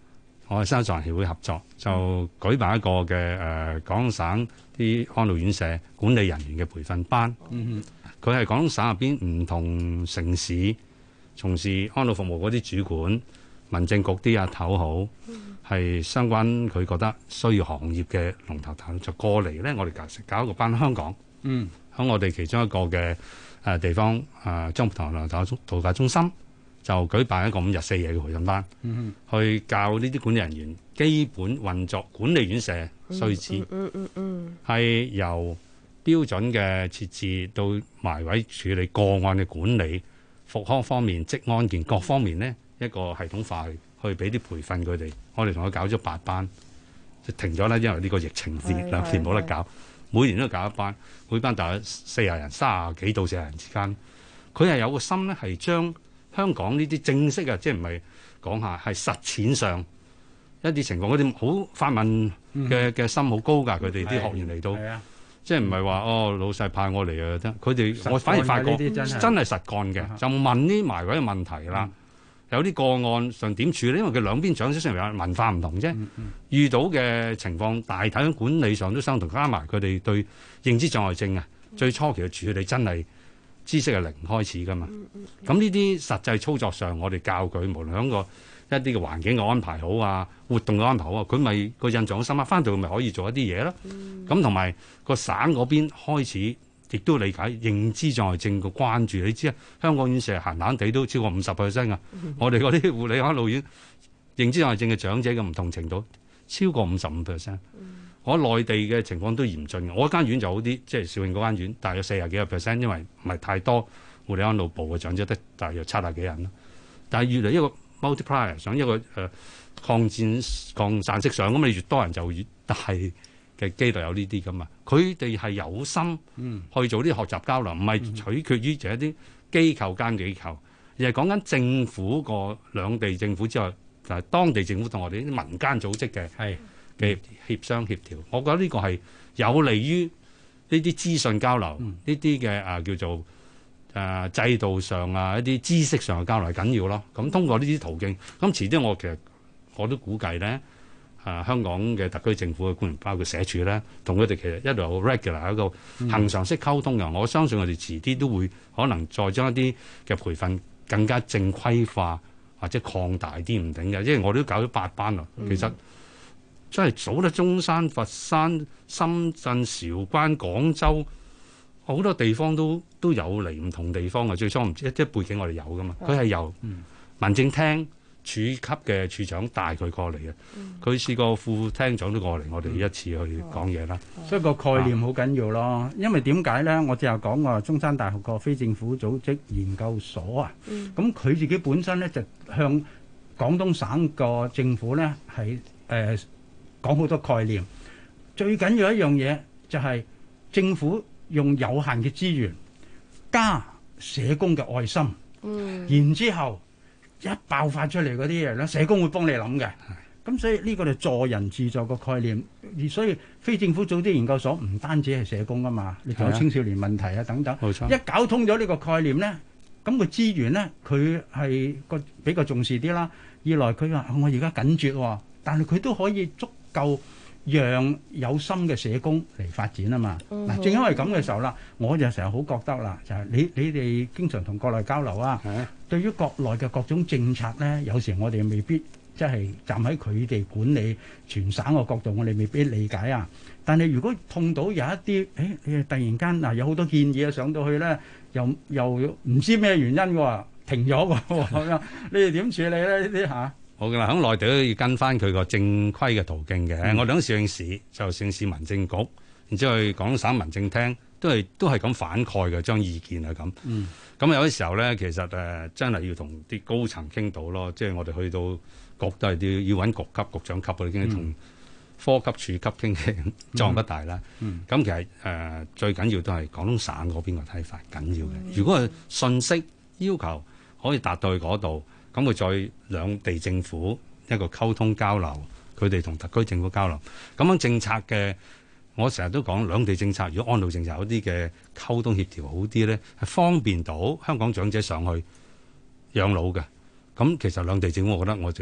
Speaker 5: 我哋新作人協會合作，就舉辦一個嘅廣東省啲安老院舍管理人員嘅培訓班。佢係廣東省入邊唔同城市從事安老服務嗰啲主管、民政局啲阿頭好，係相關佢覺得需要行業嘅龍頭頭就過嚟咧，我哋搞一個班香港。喺我哋其中一個嘅地方將堂度假中心。就舉辦一個5日4夜嘅培訓班，去教呢啲管理人員基本運作管理院舍須知，係由標準嘅設置到埋位處理個案嘅管理、復康方面、職安健各方面呢，一個系統化去俾啲培訓佢哋。我哋同佢搞咗8班，就停咗啦，因為呢個疫情2年冇得搞。每年都搞一班，每班大約40人、30幾到40人之間。佢係有個心咧，係將香港呢啲正式即係唔係講下，係實踐上一啲情況，嗰啲好發問嘅心好高㗎。佢哋啲學員嚟到，即係唔係話老細派我嚟啊得。佢哋我反而發覺真係實幹嘅，就問呢埋位嘅問題啦。有啲個案上點處理，因為佢兩邊長者雖然有文化唔同啫，遇到嘅情況大體喺管理上都相同，加埋佢哋對認知障礙症最初期嘅處理真係。知識係0開始㗎嘛，咁呢啲實際操作上，我哋教佢，無論喺一啲嘅環境嘅安排好啊，活動嘅安排好啊，佢咪個印象深刻，翻到去咪可以做一啲嘢咯。咁同埋個省嗰邊開始，亦都理解認知障礙症嘅關注。你知啊，香港院舍閒閒地都超過50%啊，我哋嗰啲護理安老院認知障礙症嘅長者嘅唔同程度超過55%。我內地嘅情況都嚴峻嘅，我間院就好啲，即係肇慶嗰間院，大約40幾個%，因為唔係太多護理安老部嘅長者，得大約70幾人啦。但係越嚟一個 multiplier 上一個擴散式上，咁你越多人就越大嘅機率有呢啲㗎嘛。佢哋係有心去做啲學習交流，唔係取決於就一啲機構間機構，而係講緊政府個兩地政府之外，就係當地政府同我哋啲民間組織嘅協商協調，我覺得呢個係有利於呢啲資訊交流，呢啲嘅叫做制度上一啲知識上嘅交流係緊要咯。咁通過呢啲途徑，咁遲啲其實我都估計咧，香港嘅特區政府嘅官員包括社署咧，同佢哋其實一路有 regular 一個恆常式溝通嘅。我相信我哋遲啲都會可能再將一啲嘅培訓更加正規化或者擴大啲唔定嘅，因為我都搞咗8班啦，其實。真係數得中山、佛山、深圳、韶關、廣州好多地方都有嚟唔同地方嘅。最初唔知即係背景我哋有噶嘛，佢係由民政廳處級嘅處長帶佢過嚟嘅。佢試過副廳長都過嚟我哋一次去講嘢啦。
Speaker 13: 所以個概念好緊要咯。因為點解咧？我淨係講話中山大學個非政府組織研究所啊。咁佢自己本身咧就向廣東省個政府咧係講好多概念，最緊要一樣嘢就係政府用有限嘅資源加社工嘅愛心，然之後一爆發出嚟嗰啲嘢咧，社工會幫你諗嘅。咁所以呢個就助人自助個概念。而所以非政府組織研究所唔單止係社工啊嘛，你仲有青少年問題啊等等。冇錯，一搞通咗呢個概念咧，咁個資源咧佢係比較重視啲啦。二來佢話我而家緊絀喎，但係佢都可以足夠讓有心嘅社工嚟發展啊嘛。嗱，正因為咁嘅時候啦，我就成日好覺得啦，就係你哋經常同國內交流啊，對於國內嘅各種政策咧，有時我哋未必即係站喺佢哋管理全省嘅角度，我哋未必理解啊。但係如果碰到有一啲，你突然間嗱有好多建議啊上到去咧，又唔知咩原因喎，停咗喎咁樣，你哋點處理咧呢啲嚇？
Speaker 5: 好嘅啦，喺內地都要跟翻佢個正規嘅途徑嘅。我哋喺肇慶市就肇慶市民政局，然之後去廣東省民政廳都係咁反饋嘅，將意見係咁。咁有啲時候咧，其實真係要同啲高層傾到咯，即係我哋去到局都係要揾局級、局長級，我哋傾同科級、處級傾嘅作用不大啦。咁其實最緊要都係廣東省嗰邊嘅睇法緊要嘅。如果係信息要求可以達到去嗰度。咁佢再兩地政府一個溝通交流，佢哋同特區政府交流，咁樣政策嘅，我成日都講兩地政策，如果安老政策有啲嘅溝通協調好啲咧，係方便到香港長者上去養老嘅。咁其實兩地政府，我覺得我哋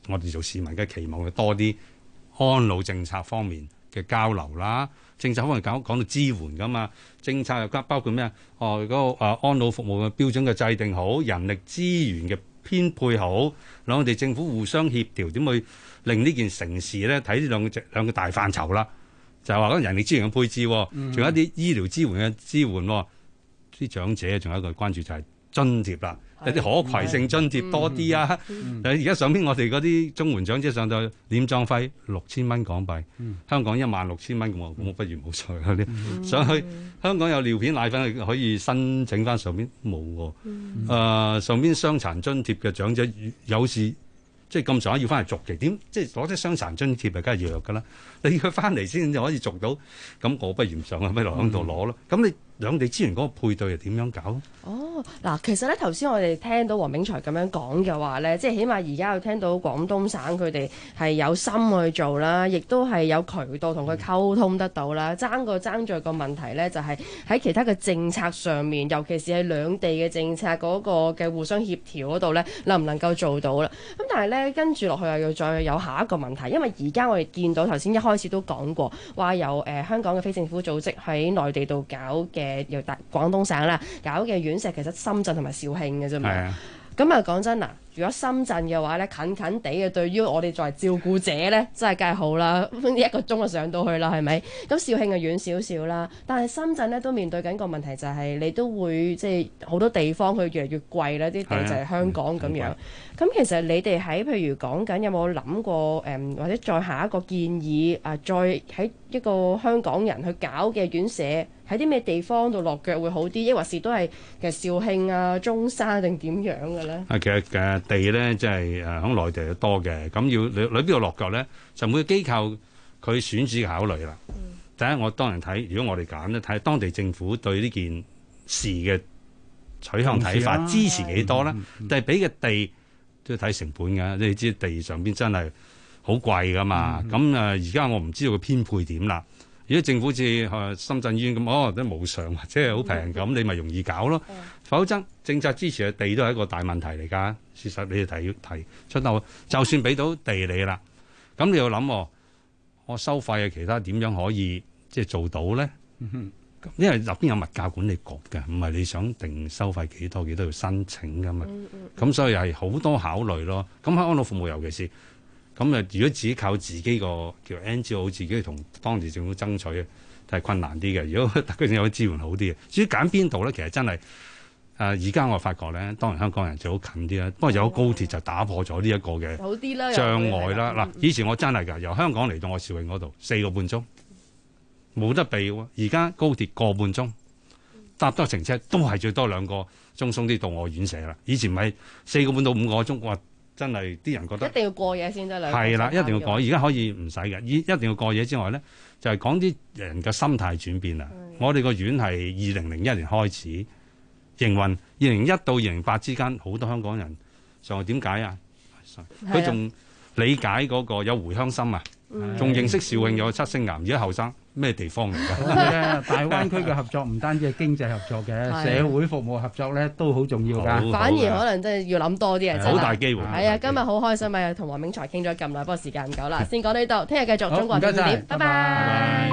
Speaker 5: 我哋做市民嘅期望係多啲安老政策方面嘅交流啦。政策方面講到支援噶嘛，政策又包括咩啊？嗰個安老服務嘅標準嘅制定好，人力資源嘅編配好，兩地政府互相協調，點去令呢件城市咧睇呢兩個大範疇啦。就係話嗰人力資源嘅配置，仲有一啲醫療支援嘅支援。啲長者仲有一個關注就係津貼啦。有啲可攜性津貼多啲啊！而家上邊我哋嗰啲綜援長者上到殮葬費6000蚊港幣，香港16000蚊，我不如冇錯嗰啲上去。香港有尿片奶粉可以申請翻，上邊冇喎。上邊傷殘津貼嘅長者有時即係咁上下要翻嚟續期，點即係攞啲傷殘津貼啊，梗係弱㗎啦。你要佢翻嚟先就可以續到，咁我不如唔上啊，咪落喺度攞咯。咁你兩地資源嗰個配對係點樣搞？
Speaker 12: 嗱，其實咧頭先我哋聽到黃炳才咁樣講嘅話咧，即係起碼而家有聽到廣東省佢哋係有心去做啦，亦都係有渠道同佢溝通得到啦。爭在個問題咧，就係喺其他嘅政策上面，尤其是係兩地嘅政策嗰個嘅互相協調嗰度咧，能唔能夠做到啦？咁但係咧跟住落去又要再有下一個問題，因為而家我哋見到頭先一開始都講過話有香港嘅非政府組織喺內地度搞嘅，由廣東省啦搞嘅院舍，其實深圳同埋肇慶嘅啫嘛。咁啊講真嗱，如果深圳嘅話咧，近近地嘅，對於我哋作為照顧者咧，真係梗係好啦，1個鐘就上到去啦，係咪？咁肇慶就遠少少啦，但係深圳咧都面對緊個問題，就係你都會即係好多地方佢越嚟越貴啦，啲地就係香港咁樣。咁其實你哋喺譬如講緊有冇諗過或者再下一個建議再喺一個香港人去搞嘅院舍，喺啲咩地方度落腳會好啲，抑或是都係其實肇慶啊、中山定點樣嘅咧？
Speaker 5: 其實地咧，即係喺內地多嘅，咁要你邊度落腳咧，就每個機構佢選址考慮啦。第一，我當然睇，如果我哋揀咧，睇當地政府對呢件事嘅取向睇法，支持幾多啦。但係俾嘅地都要睇成本㗎，你知地上邊真係好貴噶嘛。咁而家我唔知道個編配點啦。如果政府似深圳醫院咁，都無償或者係好平咁，你咪容易搞咯。否則政策支持嘅地都係一個大問題嚟㗎。事實你哋提出到，就算俾到地你啦，咁你要諗我收費嘅其他點樣可以即係做到咧？因為入邊有物價管理局嘅，唔係你想定收費幾多要申請㗎嘛。咁所以係好多考慮咯。咁喺安老服務尤其是。咁如果自己靠自己個叫 NGO 自己同當地政府爭取，係困難啲嘅。如果特區政府有支援好啲嘅，至於揀邊度咧，其實真係而家我發覺咧，當然香港人最好近啲啦。不過有高鐵就打破咗呢一個嘅障礙啦。嗱，以前我真係㗎，由香港嚟到我肇慶嗰度4個半鐘，冇得避喎。而家高鐵個半鐘，搭多程車都係最多2個鐘鬆啲到我院舍啦。以前咪4個半到5個鐘，哇！真係啲人覺得
Speaker 12: 一定要過夜先得啦。
Speaker 5: 係啦，一定要過夜。而家可以唔使嘅，一定要過夜之外咧，就係講啲人嘅心態轉變啦。我哋個院係2001年開始營運，2001到2008之間，好多香港人上去點解啊？佢仲理解嗰個有回鄉心啊，仲認識肇慶有7星岩，而家後生咩地方嚟㗎？
Speaker 13: 大灣區嘅合作唔單止係經濟合作嘅，社會服務合作咧都好重要㗎。
Speaker 12: 反而可能真係要諗多啲啊！
Speaker 5: 好大機會。
Speaker 12: 係啊，今日好開心啊，同黃炳才傾咗咁耐，不過時間唔夠啦，先講到呢度，聽日繼續中國點點，拜拜。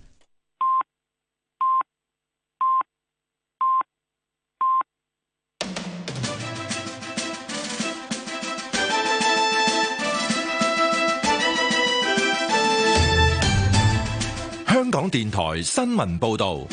Speaker 4: 香港電台新聞報道。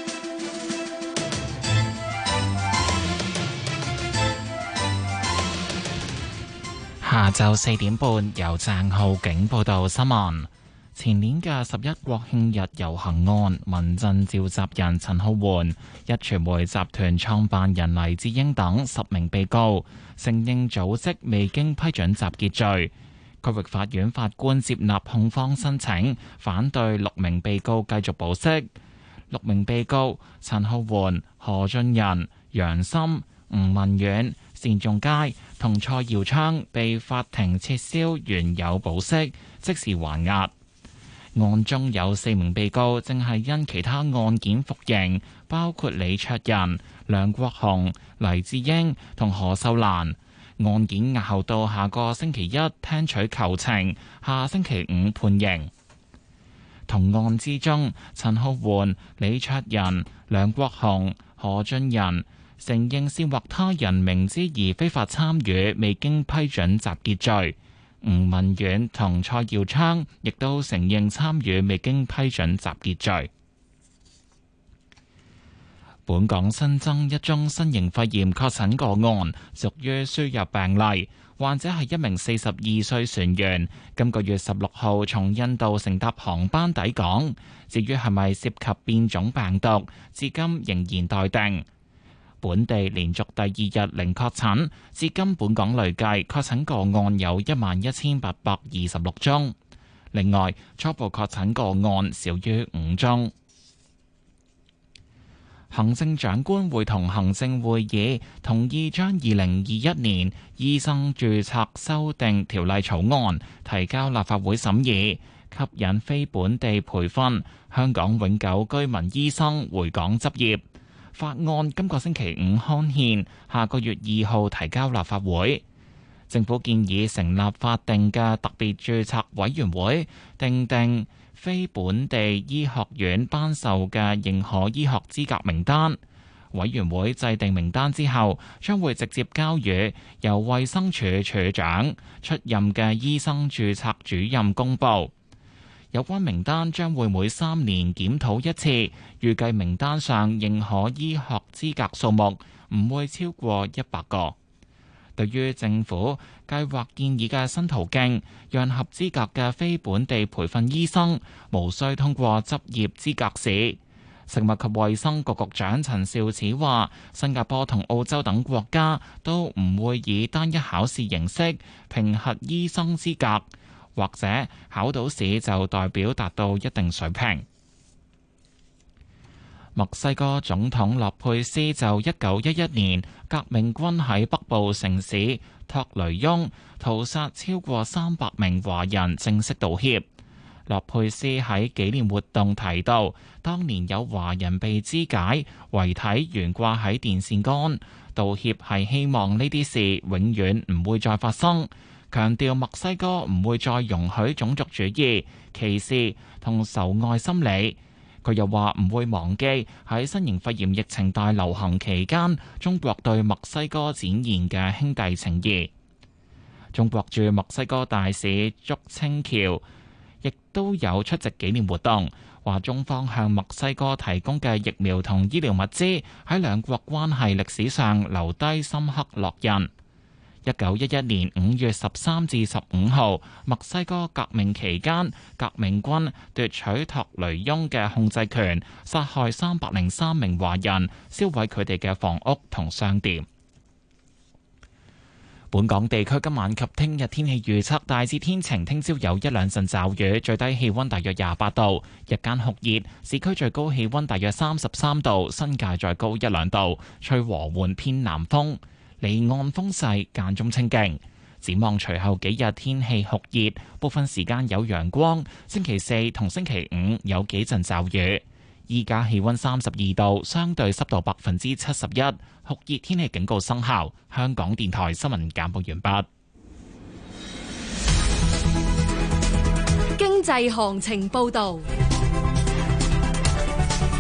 Speaker 1: 下晝4點半，由鄭浩景報道新聞。前年嘅11國慶日遊行案，民陣召集人陳浩桓、壹傳媒集團創辦人黎智英等10名被告，承認組織未經批准集結罪。區域法院法官接納控方申請，反對6名被告繼續保釋。6名被告陳浩桓、何俊仁、楊森、吳文遠、單仲偕同蔡耀昌被法庭撤銷原有保釋，即時還押。案中有4名被告正係因其他案件服刑，包括李卓人、梁國雄、黎智英同何秀蘭。 案件押後到下個星期一聽取求情，下星期五判刑。同案之中，陳浩桓、李卓人、梁國雄、何俊仁承認煽惑他人明知而非法參與未經批准集結罪，吳文遠同蔡耀昌亦都承認參與未經批准集結罪。本港新增一宗新型肺炎確診個案，屬於輸入病例，患者係一名42歲船員，今個月16號從印度乘搭航班抵港。至於係咪涉及變種病毒，至今仍然待定。本地連續第二日零確診，至今本港累計確診個案有11,826宗。另外，初步確診個案少於5宗。行政長官會同行政會議同意將2021年醫生註冊修訂條例草案提交立法會審議，吸引非本地培訓香港永久居民醫生回港執業。法案今個星期五刊憲，下個月2號提交立法會。政府建議成立法定嘅特別註冊委員會，訂非本地醫學院頒授嘅認可醫學資格名單。委員會制定名單之後，將會直接交予由衛生署署長出任嘅醫生註冊主任公佈。有關名單將會每3年檢討一次，預計名單上認可醫學資格數目唔會超過100個。對於政府計劃建議嘅新途徑，讓合資格嘅非本地培訓醫生無需通過執業資格試，食物及衛生局局長陳肇始話：新加坡同澳洲等國家都唔會以單一考試形式評核醫生資格，或者考到試就代表達到一定水平。墨西哥總統洛佩斯就1911年革命軍喺北部城市托雷翁屠殺超過300名華人正式道歉。洛佩斯喺紀念活動提到，當年有華人被肢解，遺體懸掛喺電線桿，道歉係希望呢啲事永遠唔會再發生，強調墨西哥唔會再容許種族主義、歧視同仇外心理。佢又話唔會忘記喺新型肺炎疫情大流行期間，中國對墨西哥展現嘅兄弟情誼。中國駐墨西哥大使祝清橋亦都有出席紀念活動，話中方向墨西哥提供嘅疫苗同醫療物資喺兩國關係歷史上留低深刻烙印。1911年5月13至15號，墨西哥革命期間，革命軍奪取托雷翁嘅控制權，殺害303名華人，燒毀佢哋嘅房屋同商店。本港地區今晚及聽日天氣預測大致天晴，聽朝有1兩陣驟雨，最低氣溫大約28度，日間酷熱，市區最高氣溫大約33度，新界再高1兩度，吹和緩偏南風。離岸風勢間中清勁，展望隨後幾日天氣酷熱，部分時間有陽光。星期4同星期5有幾陣驟雨。依家氣溫32度，相對濕度71%，酷熱天氣警告生效。香港電台新聞簡報完畢。
Speaker 2: 經濟行情報道。